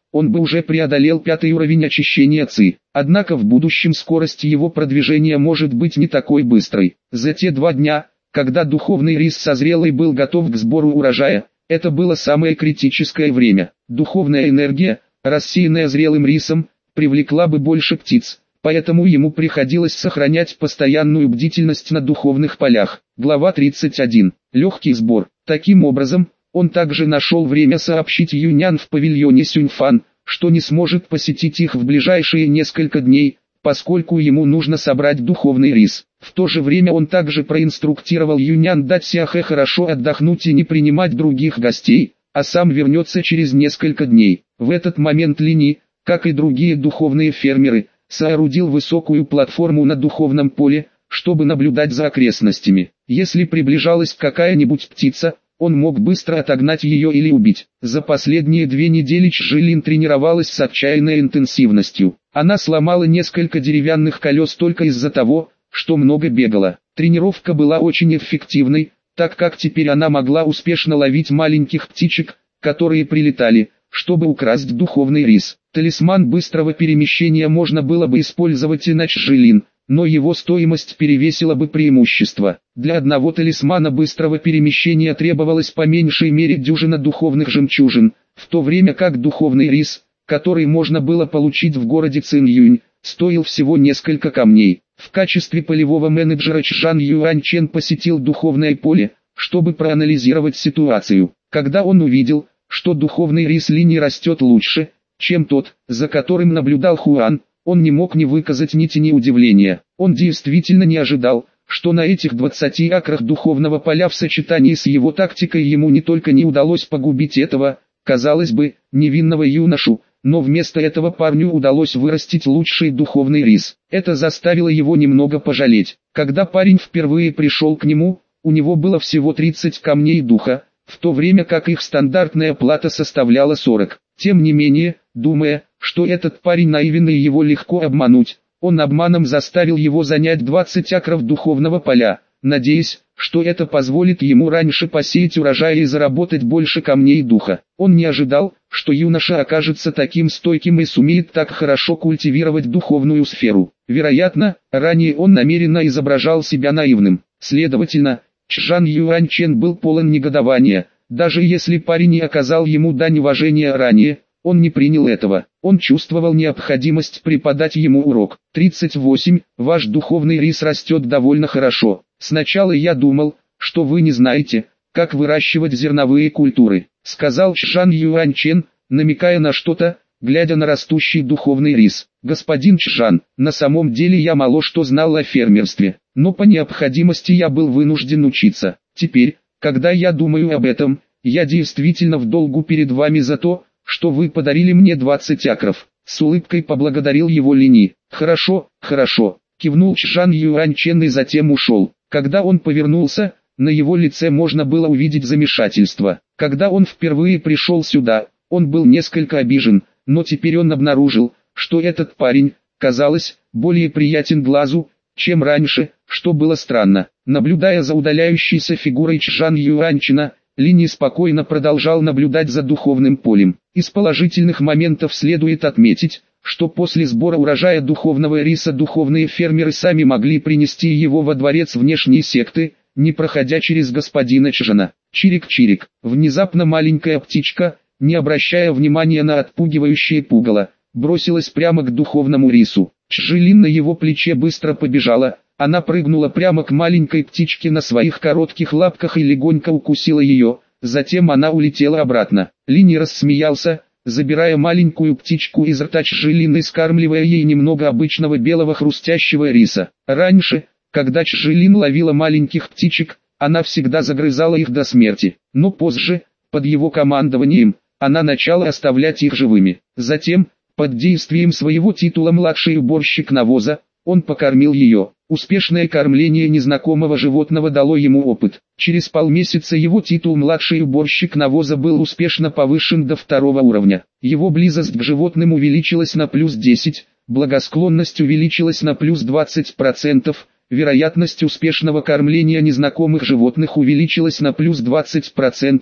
он бы уже преодолел пятый уровень очищения ЦИ. Однако в будущем скорость его продвижения может быть не такой быстрой. За те два дня, когда духовный рис созрел и был готов к сбору урожая, это было самое критическое время. Духовная энергия, рассеянная зрелым рисом, привлекла бы больше птиц, поэтому ему приходилось сохранять постоянную бдительность на духовных полях. Глава тридцать один. Легкий сбор. Таким образом, он также нашел время сообщить Юнян в павильоне Сюньфан, что не сможет посетить их в ближайшие несколько дней, поскольку ему нужно собрать духовный рис. В то же время он также проинструктировал Юнян дать Сяхэ хорошо отдохнуть и не принимать других гостей, а сам вернется через несколько дней. В этот момент Лини, как и другие духовные фермеры, соорудил высокую платформу на духовном поле, чтобы наблюдать за окрестностями. Если приближалась какая-нибудь птица, он мог быстро отогнать ее или убить. За последние две недели Чжилин тренировалась с отчаянной интенсивностью. Она сломала несколько деревянных колес только из-за того, что много бегала. Тренировка была очень эффективной, так как теперь она могла успешно ловить маленьких птичек, которые прилетали, чтобы украсть духовный рис. Талисман быстрого перемещения можно было бы использовать и на Чжилин, но его стоимость перевесила бы преимущество. Для одного талисмана быстрого перемещения требовалось по меньшей мере дюжина духовных жемчужин, в то время как духовный рис, который можно было получить в городе Цинъюнь, стоил всего несколько камней. В качестве полевого менеджера Чжан Юаньчен посетил духовное поле, чтобы проанализировать ситуацию. Когда он увидел, что духовный рис Лини растет лучше, чем тот, за которым наблюдал Хуан, он не мог не выказать ни тени удивления. Он действительно не ожидал, что на этих двадцати акрах духовного поля в сочетании с его тактикой ему не только не удалось погубить этого, казалось бы, невинного юношу, но вместо этого парню удалось вырастить лучший духовный рис. Это заставило его немного пожалеть. Когда парень впервые пришел к нему, у него было всего тридцать камней духа, в то время как их стандартная плата составляла сорок. Тем не менее, думая, что этот парень наивен и его легко обмануть, он обманом заставил его занять двадцать акров духовного поля, надеясь, что это позволит ему раньше посеять урожай и заработать больше камней духа. Он не ожидал, что юноша окажется таким стойким и сумеет так хорошо культивировать духовную сферу. Вероятно, ранее он намеренно изображал себя наивным. Следовательно, Чжан Юаньчен был полон негодования. Даже если парень не оказал ему дань уважения ранее, он не принял этого. Он чувствовал необходимость преподать ему урок. тридцать восемь. Ваш духовный рис растет довольно хорошо. Сначала я думал, что вы не знаете, как выращивать зерновые культуры, сказал Чжан Юаньчен, намекая на что-то, глядя на растущий духовный рис. Господин Чжан, на самом деле я мало что знал о фермерстве, но по необходимости я был вынужден учиться. Теперь, когда я думаю об этом, я действительно в долгу перед вами за то, что вы подарили мне двадцать акров. С улыбкой поблагодарил его Лини. Хорошо, хорошо, кивнул Чжан Юаньчен и затем ушел. Когда он повернулся, на его лице можно было увидеть замешательство. Когда он впервые пришел сюда, он был несколько обижен, но теперь он обнаружил, что этот парень, казалось, более приятен глазу, чем раньше, что было странно. Наблюдая за удаляющейся фигурой Чжан Юаньчена, Лини спокойно продолжал наблюдать за духовным полем. Из положительных моментов следует отметить, что после сбора урожая духовного риса духовные фермеры сами могли принести его во дворец внешней секты, не проходя через господина Чжана. Чирик-чирик. Внезапно маленькая птичка, не обращая внимания на отпугивающее пугало, бросилась прямо к духовному рису. Чжилин на его плече быстро побежала, она прыгнула прямо к маленькой птичке на своих коротких лапках и легонько укусила ее, затем она улетела обратно. Лини рассмеялся, забирая маленькую птичку из рта Чжилин и скармливая ей немного обычного белого хрустящего риса. Раньше, когда Чжилин ловила маленьких птичек, она всегда загрызала их до смерти, но позже, под его командованием, она начала оставлять их живыми. Затем, под действием своего титула «младший уборщик навоза», он покормил ее. Успешное кормление незнакомого животного дало ему опыт. Через полмесяца его титул «младший уборщик навоза» был успешно повышен до второго уровня. Его близость к животным увеличилась на плюс десять, благосклонность увеличилась на плюс двадцать процентов, вероятность успешного кормления незнакомых животных увеличилась на плюс двадцать процентов,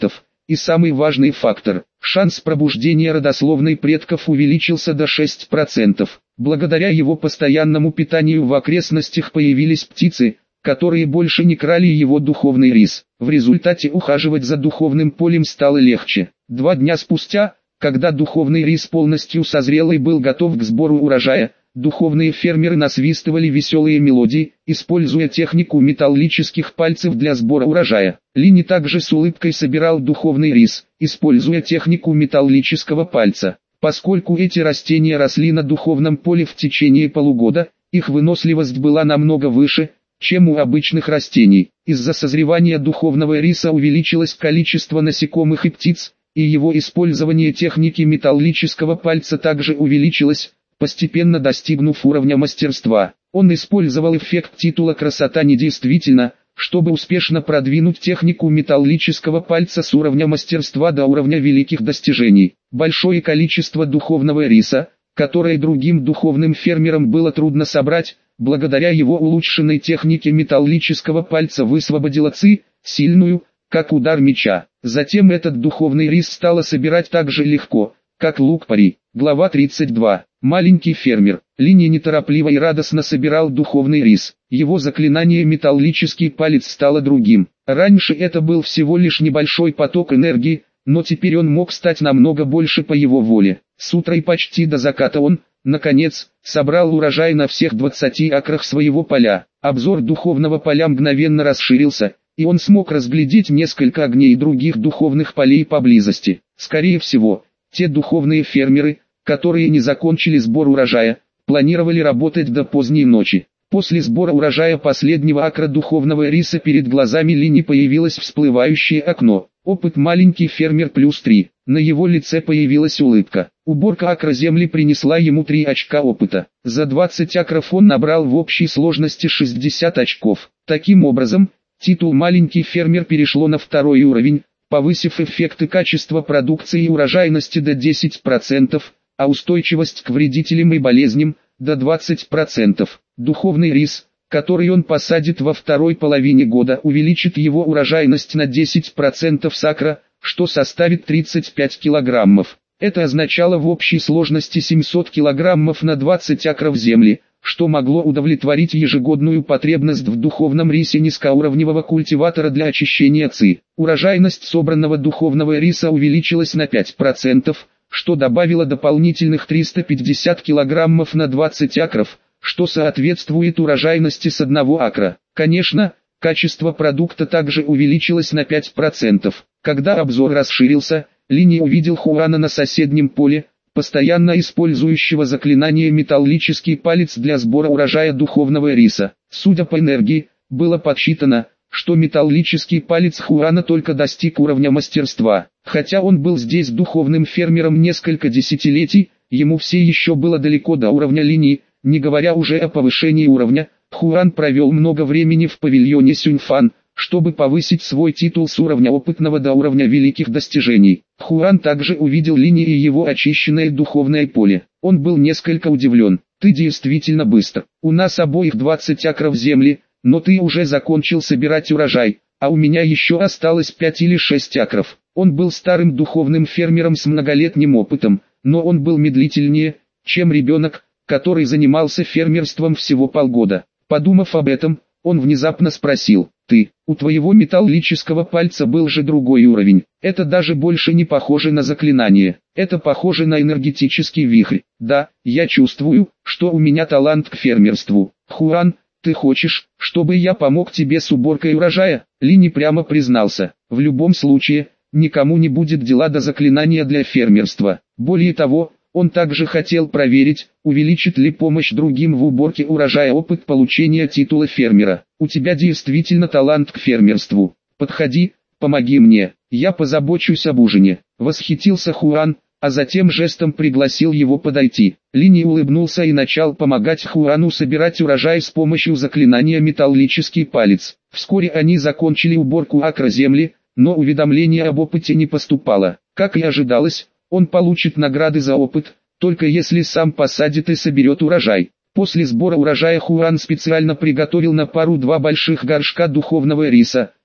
И самый важный фактор – шанс пробуждения родословной предков увеличился до шести процентов. Благодаря его постоянному питанию в окрестностях появились птицы, которые больше не крали его духовный рис. В результате ухаживать за духовным полем стало легче. Два дня спустя, когда духовный рис полностью созрел и был готов к сбору урожая, духовные фермеры насвистывали веселые мелодии, используя технику металлических пальцев для сбора урожая. Лини также с улыбкой собирал духовный рис, используя технику металлического пальца. Поскольку эти растения росли на духовном поле в течение полугода, их выносливость была намного выше, чем у обычных растений. Из-за созревания духовного риса увеличилось количество насекомых и птиц, и его использование техники металлического пальца также увеличилось, постепенно достигнув уровня мастерства. Он использовал эффект титула «Красота недействительна», чтобы успешно продвинуть технику металлического пальца с уровня мастерства до уровня великих достижений. Большое количество духовного риса, которое другим духовным фермерам было трудно собрать, благодаря его улучшенной технике металлического пальца высвободило ци, сильную, как удар меча. Затем этот духовный рис стало собирать так же легко, как лук-пари. Глава тридцать два. Маленький фермер. Лини неторопливо и радостно собирал духовный рис. Его заклинание «Металлический палец» стало другим. Раньше это был всего лишь небольшой поток энергии, но теперь он мог стать намного больше по его воле. С утра и почти до заката он, наконец, собрал урожай на всех двадцати акрах своего поля. Обзор духовного поля мгновенно расширился, и он смог разглядеть несколько огней других духовных полей поблизости. Скорее всего, те духовные фермеры, которые не закончили сбор урожая, планировали работать до поздней ночи. После сбора урожая последнего акра духовного риса перед глазами Лини появилось всплывающее окно. Опыт маленький фермер плюс три. На его лице появилась улыбка. Уборка акра земли принесла ему три очка опыта. За двадцать акров он набрал в общей сложности шестьдесят очков. Таким образом, титул «Маленький фермер» перешло на второй уровень, повысив эффекты качества продукции и урожайности до десяти процентов, а устойчивость к вредителям и болезням до двадцати процентов. Духовный рис, который он посадит во второй половине года, увеличит его урожайность на десять процентов с акра, что составит тридцать пять килограммов. Это означало в общей сложности семьсот килограммов на двадцать акров земли, что могло удовлетворить ежегодную потребность в духовном рисе низкоуровневого культиватора для очищения ци. Урожайность собранного духовного риса увеличилась на пять процентов, что добавило дополнительных триста пятьдесят килограммов на двадцать акров, что соответствует урожайности с одного акра. Конечно, качество продукта также увеличилось на пять процентов. Когда обзор расширился, Лини увидел Хуана на соседнем поле, постоянно использующего заклинание «Металлический палец» для сбора урожая духовного риса. Судя по энергии, было подсчитано, что металлический палец Хуана только достиг уровня мастерства. Хотя он был здесь духовным фермером несколько десятилетий, ему все еще было далеко до уровня Лини, не говоря уже о повышении уровня. Хуан провел много времени в павильоне Сюньфан, чтобы повысить свой титул с уровня опытного до уровня великих достижений. Хуан также увидел Лини и его очищенное духовное поле. Он был несколько удивлен. «Ты действительно быстр. У нас обоих двадцать акров земли, но ты уже закончил собирать урожай, а у меня еще осталось пять или шесть акров». Он был старым духовным фермером с многолетним опытом, но он был медлительнее, чем ребенок, который занимался фермерством всего полгода. Подумав об этом, он внезапно спросил: «Ты, у твоего металлического пальца был же другой уровень. Это даже больше не похоже на заклинание. Это похоже на энергетический вихрь. Да, я чувствую, что у меня талант к фермерству. Хуан, ты хочешь, чтобы я помог тебе с уборкой урожая?» Лини прямо признался: в любом случае, никому не будет дела до заклинания для фермерства. Более того, он также хотел проверить, увеличит ли помощь другим в уборке урожая опыт получения титула фермера. «У тебя действительно талант к фермерству. Подходи, помоги мне, я позабочусь об ужине», — восхитился Хуан, а затем жестом пригласил его подойти. Лини улыбнулся и начал помогать Хуану собирать урожай с помощью заклинания «Металлический палец». Вскоре они закончили уборку акра земли, но уведомление об опыте не поступало. Как и ожидалось, он получит награды за опыт, только если сам посадит и соберет урожай. После сбора урожая Хуан специально приготовил на пару два больших горшка духовного риса,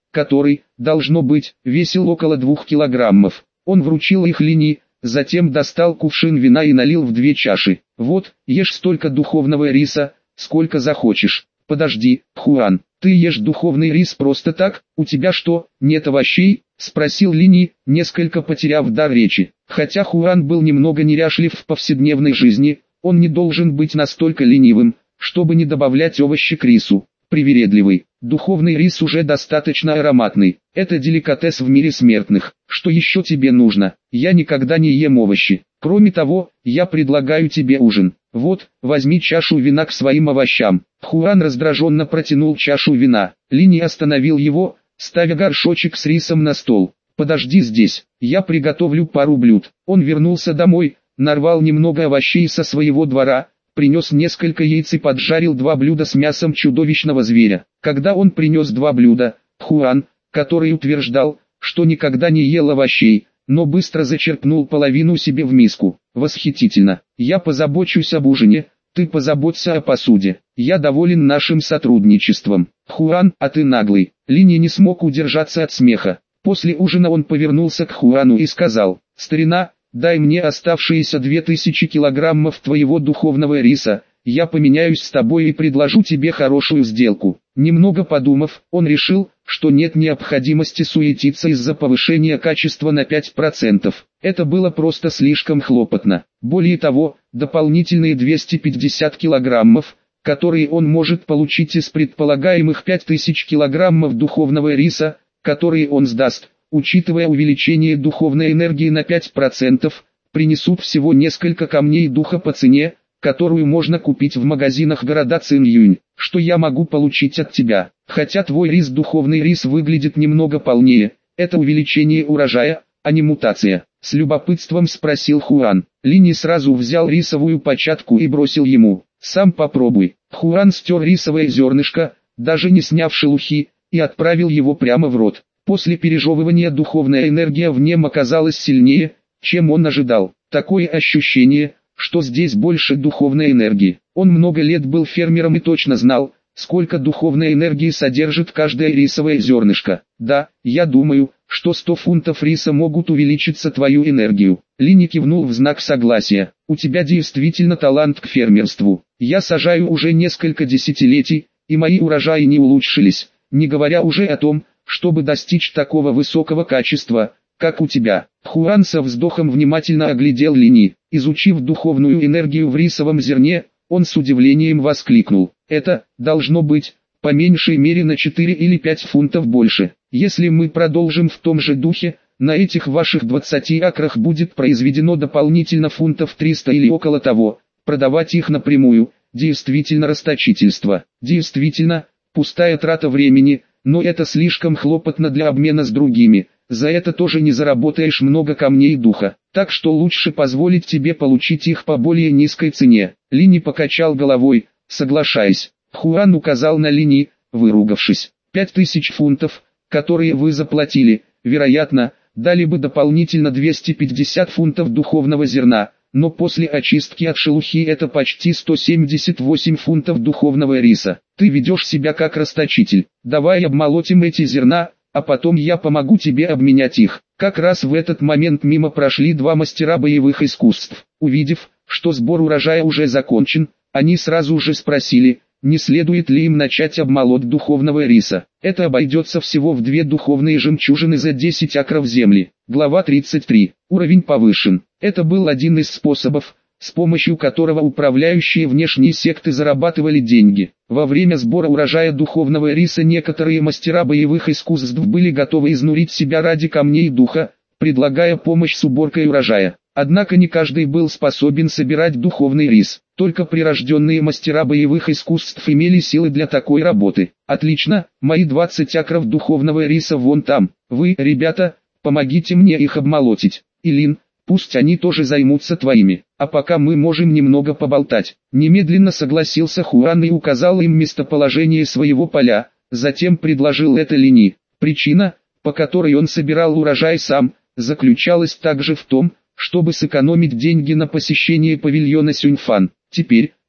который, должно быть, весил около двух килограммов. Он вручил их Лини, затем достал кувшин вина и налил в две чаши. «Вот, ешь столько духовного риса, сколько захочешь». «Подожди, Хуан, ты ешь духовный рис просто так, у тебя что, нет овощей?» — спросил Лини, несколько потеряв дар речи. Хотя Хуан был немного неряшлив в повседневной жизни, он не должен быть настолько ленивым, чтобы не добавлять овощи к рису. Привередливый, духовный рис уже достаточно ароматный, это деликатес в мире смертных. Что еще тебе нужно? Я никогда не ем овощи. Кроме того, я предлагаю тебе ужин. Вот, возьми чашу вина к своим овощам. Хуан раздраженно протянул чашу вина. Лини остановил его, ставя горшочек с рисом на стол. «Подожди здесь, я приготовлю пару блюд». Он вернулся домой, нарвал немного овощей со своего двора, принес несколько яиц и поджарил два блюда с мясом чудовищного зверя. Когда он принес два блюда, Хуан, который утверждал, что никогда не ел овощей, но быстро зачерпнул половину себе в миску. «Восхитительно! Я позабочусь об ужине, ты позаботься о посуде. Я доволен нашим сотрудничеством». «Хуан, а ты наглый!» Лини не смог удержаться от смеха. После ужина он повернулся к Хуану и сказал: «Старина, дай мне оставшиеся две тысячи килограммов твоего духовного риса, я поменяюсь с тобой и предложу тебе хорошую сделку». Немного подумав, он решил, что нет необходимости суетиться из-за повышения качества на пять процентов. Это было просто слишком хлопотно. Более того, дополнительные двести пятьдесят килограммов, которые он может получить из предполагаемых пять тысяч килограммов духовного риса, которые он сдаст, учитывая увеличение духовной энергии на пять процентов, принесут всего несколько камней духа по цене, которую можно купить в магазинах города Цинъюнь. Что я могу получить от тебя? Хотя твой рис, духовный рис, выглядит немного полнее, это увеличение урожая, а не мутация. С любопытством спросил Хуан. Лини сразу взял рисовую початку и бросил ему. «Сам попробуй». Хуан стер рисовое зернышко, даже не сняв шелухи, и отправил его прямо в рот. После пережевывания духовная энергия в нем оказалась сильнее, чем он ожидал. Такое ощущение, что здесь больше духовной энергии. Он много лет был фермером и точно знал, сколько духовной энергии содержит каждое рисовое зернышко. «Да, я думаю, что сто фунтов риса могут увеличиться твою энергию». Лини кивнул в знак согласия. «У тебя действительно талант к фермерству. Я сажаю уже несколько десятилетий, и мои урожаи не улучшились, не говоря уже о том, чтобы достичь такого высокого качества, как у тебя». Хуан со вздохом внимательно оглядел Лини. Изучив духовную энергию в рисовом зерне, он с удивлением воскликнул: «Это, должно быть, по меньшей мере на четыре или пять фунтов больше. Если мы продолжим в том же духе, на этих ваших двадцати акрах будет произведено дополнительно фунтов триста или около того. Продавать их напрямую, действительно расточительство, действительно, пустая трата времени, но это слишком хлопотно для обмена с другими. За это тоже не заработаешь много камней духа, так что лучше позволить тебе получить их по более низкой цене». Лини покачал головой, соглашаясь. Хуан указал на Лини, выругавшись. «Пять тысяч фунтов, которые вы заплатили, вероятно, дали бы дополнительно двести пятьдесят фунтов духовного зерна, но после очистки от шелухи это почти сто семьдесят восемь фунтов духовного риса. Ты ведешь себя как расточитель. Давай обмолотим эти зерна, а потом я помогу тебе обменять их». Как раз в этот момент мимо прошли два мастера боевых искусств. Увидев, что сбор урожая уже закончен, они сразу же спросили, не следует ли им начать обмолот духовного риса. Это обойдется всего в две духовные жемчужины за десять акров земли. Глава тридцать три. Уровень повышен. Это был один из способов, с помощью которого управляющие внешние секты зарабатывали деньги. Во время сбора урожая духовного риса некоторые мастера боевых искусств были готовы изнурить себя ради камней духа, предлагая помощь с уборкой урожая. Однако не каждый был способен собирать духовный рис. Только прирожденные мастера боевых искусств имели силы для такой работы. «Отлично, мои двадцать акров духовного риса вон там. Вы, ребята, помогите мне их обмолотить. Илин, пусть они тоже займутся твоими, а пока мы можем немного поболтать». Немедленно согласился Хуан и указал им местоположение своего поля, затем предложил это Лини. Причина, по которой он собирал урожай сам, заключалась также в том, чтобы сэкономить деньги на посещение павильона Сюньфан. Теперь,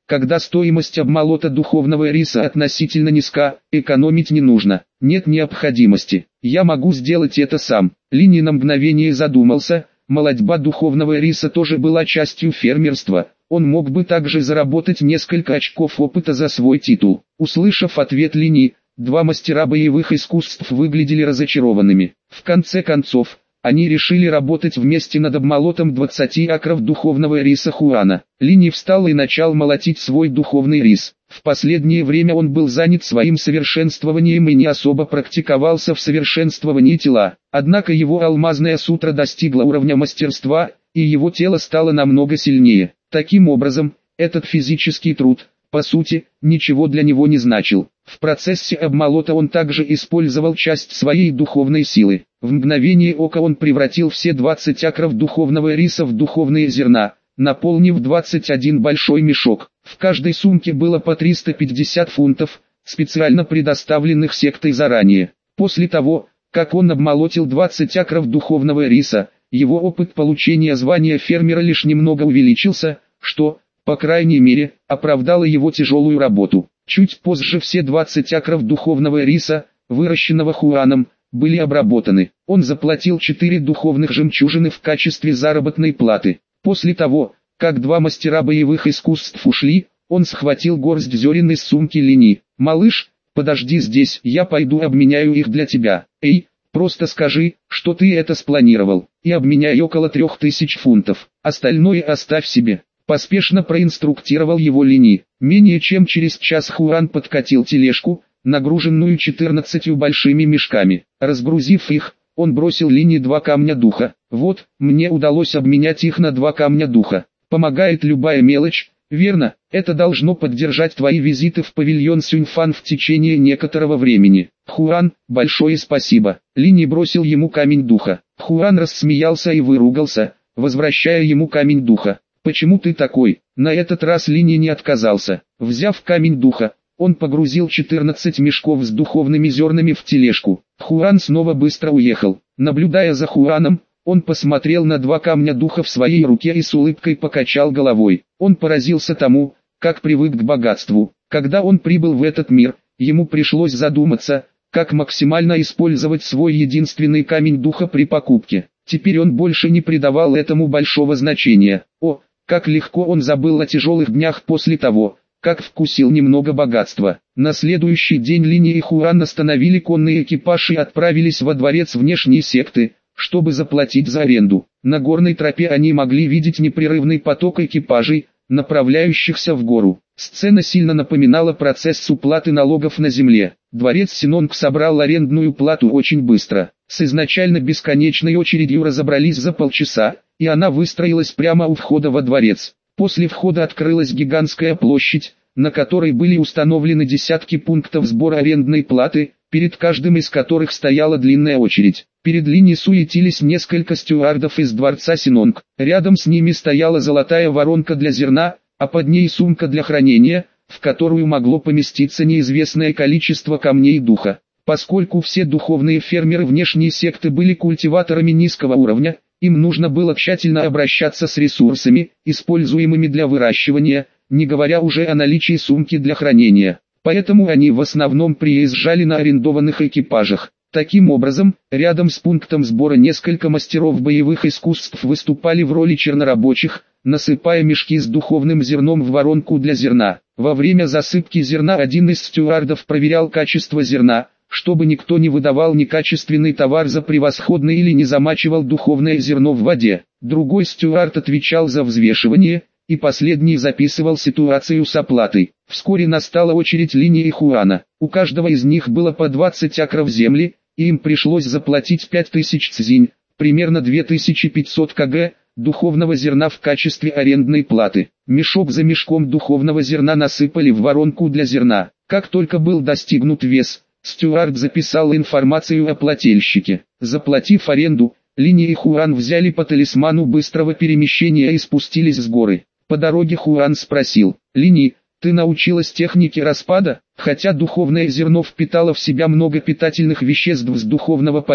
Когда стоимость обмолота духовного риса относительно низка, экономить не нужно, нет необходимости. Я могу сделать это сам. Лини на мгновение задумался, молотьба духовного риса тоже была частью фермерства. Он мог бы также заработать несколько очков опыта за свой титул. Услышав ответ Лини, два мастера боевых искусств выглядели разочарованными. В конце концов, они решили работать вместе над обмолотом двадцати акров духовного риса Хуана. Лини встал и начал молотить свой духовный рис. В последнее время он был занят своим совершенствованием и не особо практиковался в совершенствовании тела. Однако его алмазная сутра достигла уровня мастерства, и его тело стало намного сильнее. Таким образом, этот физический труд, по сути, ничего для него не значил. В процессе обмолота он также использовал часть своей духовной силы. В мгновение ока он превратил все двадцать акров духовного риса в духовные зерна, наполнив двадцать один большой мешок. В каждой сумке было по триста пятьдесят фунтов, специально предоставленных сектой заранее. После того, как он обмолотил двадцать акров духовного риса, его опыт получения звания фермера лишь немного увеличился, что, по крайней мере, оправдало его тяжелую работу. Чуть позже все двадцать акров духовного риса, выращенного Хуаном, были обработаны. Он заплатил четыре духовных жемчужины в качестве заработной платы. После того, как два мастера боевых искусств ушли, он схватил горсть зерен из сумки Лини. «Малыш, подожди здесь, я пойду обменяю их для тебя. Эй, просто скажи, что ты это спланировал, и обменяй около трех тысяч фунтов. Остальное оставь себе». Поспешно проинструктировал его Лини. Менее чем через час Хуан подкатил тележку, нагруженную четырнадцатью большими мешками. Разгрузив их, он бросил Лини два камня духа. «Вот, мне удалось обменять их на два камня духа. Помогает любая мелочь, верно? Это должно поддержать твои визиты в павильон Сюньфан в течение некоторого времени. Хуан, большое спасибо». Лини бросил ему камень духа. Хуан рассмеялся и выругался, возвращая ему камень духа. «Почему ты такой?» На этот раз Лини не отказался. Взяв камень духа, он погрузил четырнадцать мешков с духовными зернами в тележку. Хуан снова быстро уехал. Наблюдая за Хуаном, он посмотрел на два камня духа в своей руке и с улыбкой покачал головой. Он поразился тому, как привык к богатству. Когда он прибыл в этот мир, ему пришлось задуматься, как максимально использовать свой единственный камень духа при покупке. Теперь он больше не придавал этому большого значения. О, как легко он забыл о тяжелых днях после того, как вкусил немного богатства. На следующий день Лини и Хуан остановили конный экипаж и отправились во дворец внешней секты, чтобы заплатить за аренду. На горной тропе они могли видеть непрерывный поток экипажей, направляющихся в гору. Сцена сильно напоминала процесс уплаты налогов на земле. Дворец Синонг собрал арендную плату очень быстро. С изначально бесконечной очередью разобрались за полчаса, и она выстроилась прямо у входа во дворец. После входа открылась гигантская площадь, на которой были установлены десятки пунктов сбора арендной платы, перед каждым из которых стояла длинная очередь. Перед Лини суетились несколько стюардов из дворца Синонг. Рядом с ними стояла золотая воронка для зерна, а под ней сумка для хранения, в которую могло поместиться неизвестное количество камней духа. Поскольку все духовные фермеры внешней секты были культиваторами низкого уровня, им нужно было тщательно обращаться с ресурсами, используемыми для выращивания, не говоря уже о наличии сумки для хранения. Поэтому они в основном приезжали на арендованных экипажах. Таким образом, рядом с пунктом сбора несколько мастеров боевых искусств выступали в роли чернорабочих, насыпая мешки с духовным зерном в воронку для зерна. Во время засыпки зерна один из стюардов проверял качество зерна, чтобы никто не выдавал некачественный товар за превосходный или не замачивал духовное зерно в воде. Другой стюард отвечал за взвешивание, и последний записывал ситуацию с оплатой. Вскоре настала очередь Лини и Хуана. У каждого из них было по двадцать акров земли, и им пришлось заплатить пять тысяч цзинь, примерно две тысячи пятьсот кг, духовного зерна в качестве арендной платы. Мешок за мешком духовного зерна насыпали в воронку для зерна. Как только был достигнут вес, стюард записал информацию о плательщике. Заплатив аренду, Лини и Хуан взяли по талисману быстрого перемещения и спустились с горы. По дороге Хуан спросил: «Лини, ты научилась технике распада?» Хотя духовное зерно впитало в себя много питательных веществ с духовного поля,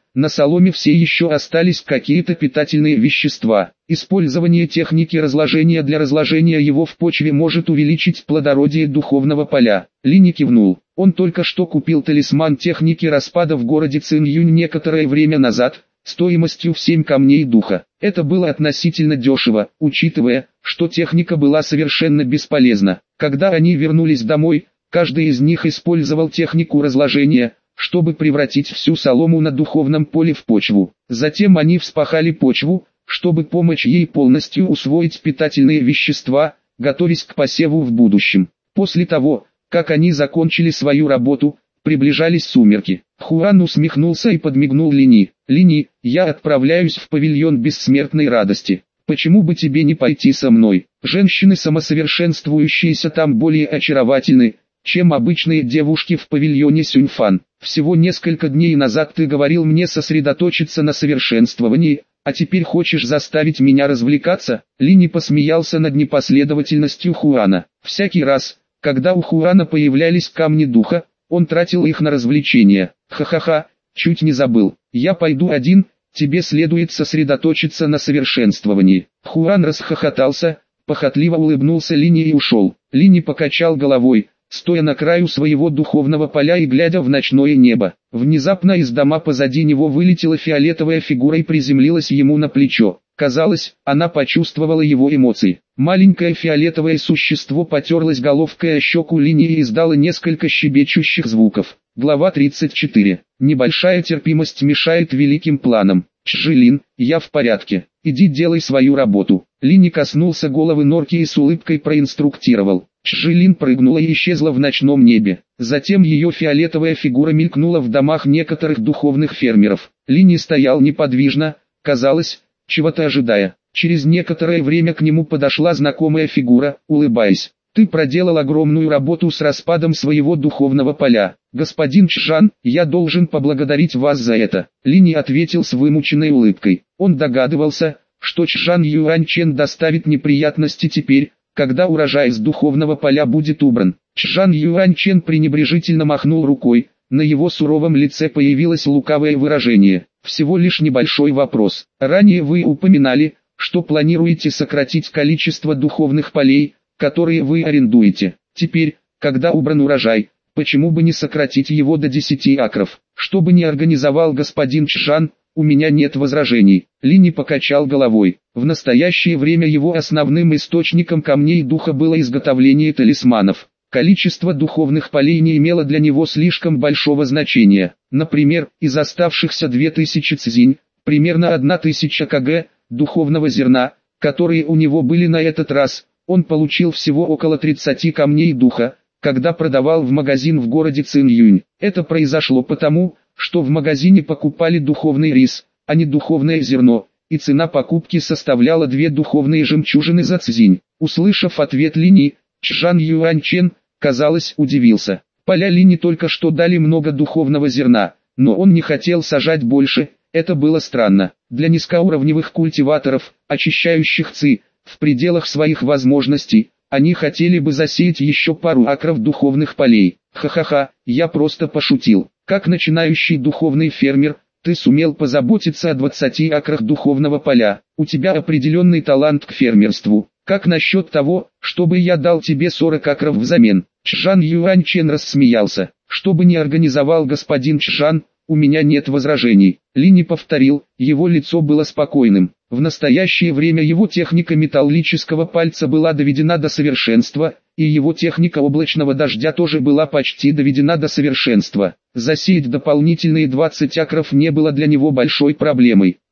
на соломе все еще остались какие-то питательные вещества. Использование техники разложения для разложения его в почве может увеличить плодородие духовного поля. Линь кивнул. Он только что купил талисман техники распада в городе Цинъюнь некоторое время назад, стоимостью в семь камней духа. Это было относительно дешево, учитывая, что техника была совершенно бесполезна. Когда они вернулись домой, каждый из них использовал технику разложения, чтобы превратить всю солому на духовном поле в почву. Затем они вспахали почву, чтобы помочь ей полностью усвоить питательные вещества, готовясь к посеву в будущем. После того, как они закончили свою работу, приближались сумерки. Хуан усмехнулся и подмигнул Лини. «Лини, я отправляюсь в павильон бессмертной радости. Почему бы тебе не пойти со мной? Женщины самосовершенствующиеся там более очаровательны, чем обычные девушки в павильоне Сюньфан. Всего несколько дней назад ты говорил мне сосредоточиться на совершенствовании, а теперь хочешь заставить меня развлекаться?» Лини посмеялся над непоследовательностью Хуана. Всякий раз, когда у Хуана появлялись камни духа, он тратил их на развлечения. «Ха-ха-ха, чуть не забыл. Я пойду один, тебе следует сосредоточиться на совершенствовании». Хуан расхохотался, похотливо улыбнулся Лини и ушел. Лини покачал головой, стоя на краю своего духовного поля и глядя в ночное небо. Внезапно из дома позади него вылетела фиолетовая фигура и приземлилась ему на плечо. Казалось, она почувствовала его эмоции. Маленькое фиолетовое существо потерлось головкой о щеку Лини и издало несколько щебечущих звуков. Глава тридцать четыре. Небольшая терпимость мешает великим планам. Чжи-Лин, я в порядке. Иди делай свою работу. Лини коснулся головы норки и с улыбкой проинструктировал. Чжи-Лин прыгнула и исчезла в ночном небе. Затем ее фиолетовая фигура мелькнула в домах некоторых духовных фермеров. Лини стоял неподвижно, казалось, чего-то ожидая. Через некоторое время к нему подошла знакомая фигура, улыбаясь. «Ты проделал огромную работу с распадом своего духовного поля. Господин Чжан, я должен поблагодарить вас за это». Лини ответил с вымученной улыбкой. Он догадывался, что Чжан Юаньчен доставит неприятности теперь, когда урожай с духовного поля будет убран. Чжан Юаньчен пренебрежительно махнул рукой, на его суровом лице появилось лукавое выражение. «Всего лишь небольшой вопрос. Ранее вы упоминали, что планируете сократить количество духовных полей, которые вы арендуете. Теперь, когда убран урожай, почему бы не сократить его до десяти акров? Что бы ни организовал господин Чжан, у меня нет возражений». Лини покачал головой. В настоящее время его основным источником камней духа было изготовление талисманов. Количество духовных полей не имело для него слишком большого значения. Например, из оставшихся две тысячи цзинь, примерно одна тысяча кг, духовного зерна, которые у него были на этот раз, он получил всего около тридцати камней духа, когда продавал в магазин в городе Цинъюнь. Это произошло потому, что в магазине покупали духовный рис, а не духовное зерно, и цена покупки составляла две духовные жемчужины за цзинь. Услышав ответ Лини, Чжан Юаньчен, казалось, удивился. Поля Лини только что дали много духовного зерна, но он не хотел сажать больше, это было странно. Для низкоуровневых культиваторов, очищающих ци, в пределах своих возможностей, они хотели бы засеять еще пару акров духовных полей. Ха-ха-ха, я просто пошутил. Как начинающий духовный фермер, ты сумел позаботиться о двадцати акрах духовного поля. У тебя определенный талант к фермерству. Как насчет того, чтобы я дал тебе сорок акров взамен? Чжан Юаньчен рассмеялся. Что бы ни организовал господин Чжан, у меня нет возражений. Лини повторил, его лицо было спокойным. В настоящее время его техника металлического пальца была доведена до совершенства, и его техника облачного дождя тоже была почти доведена до совершенства. Засеять дополнительные двадцать акров не было для него большой проблемой.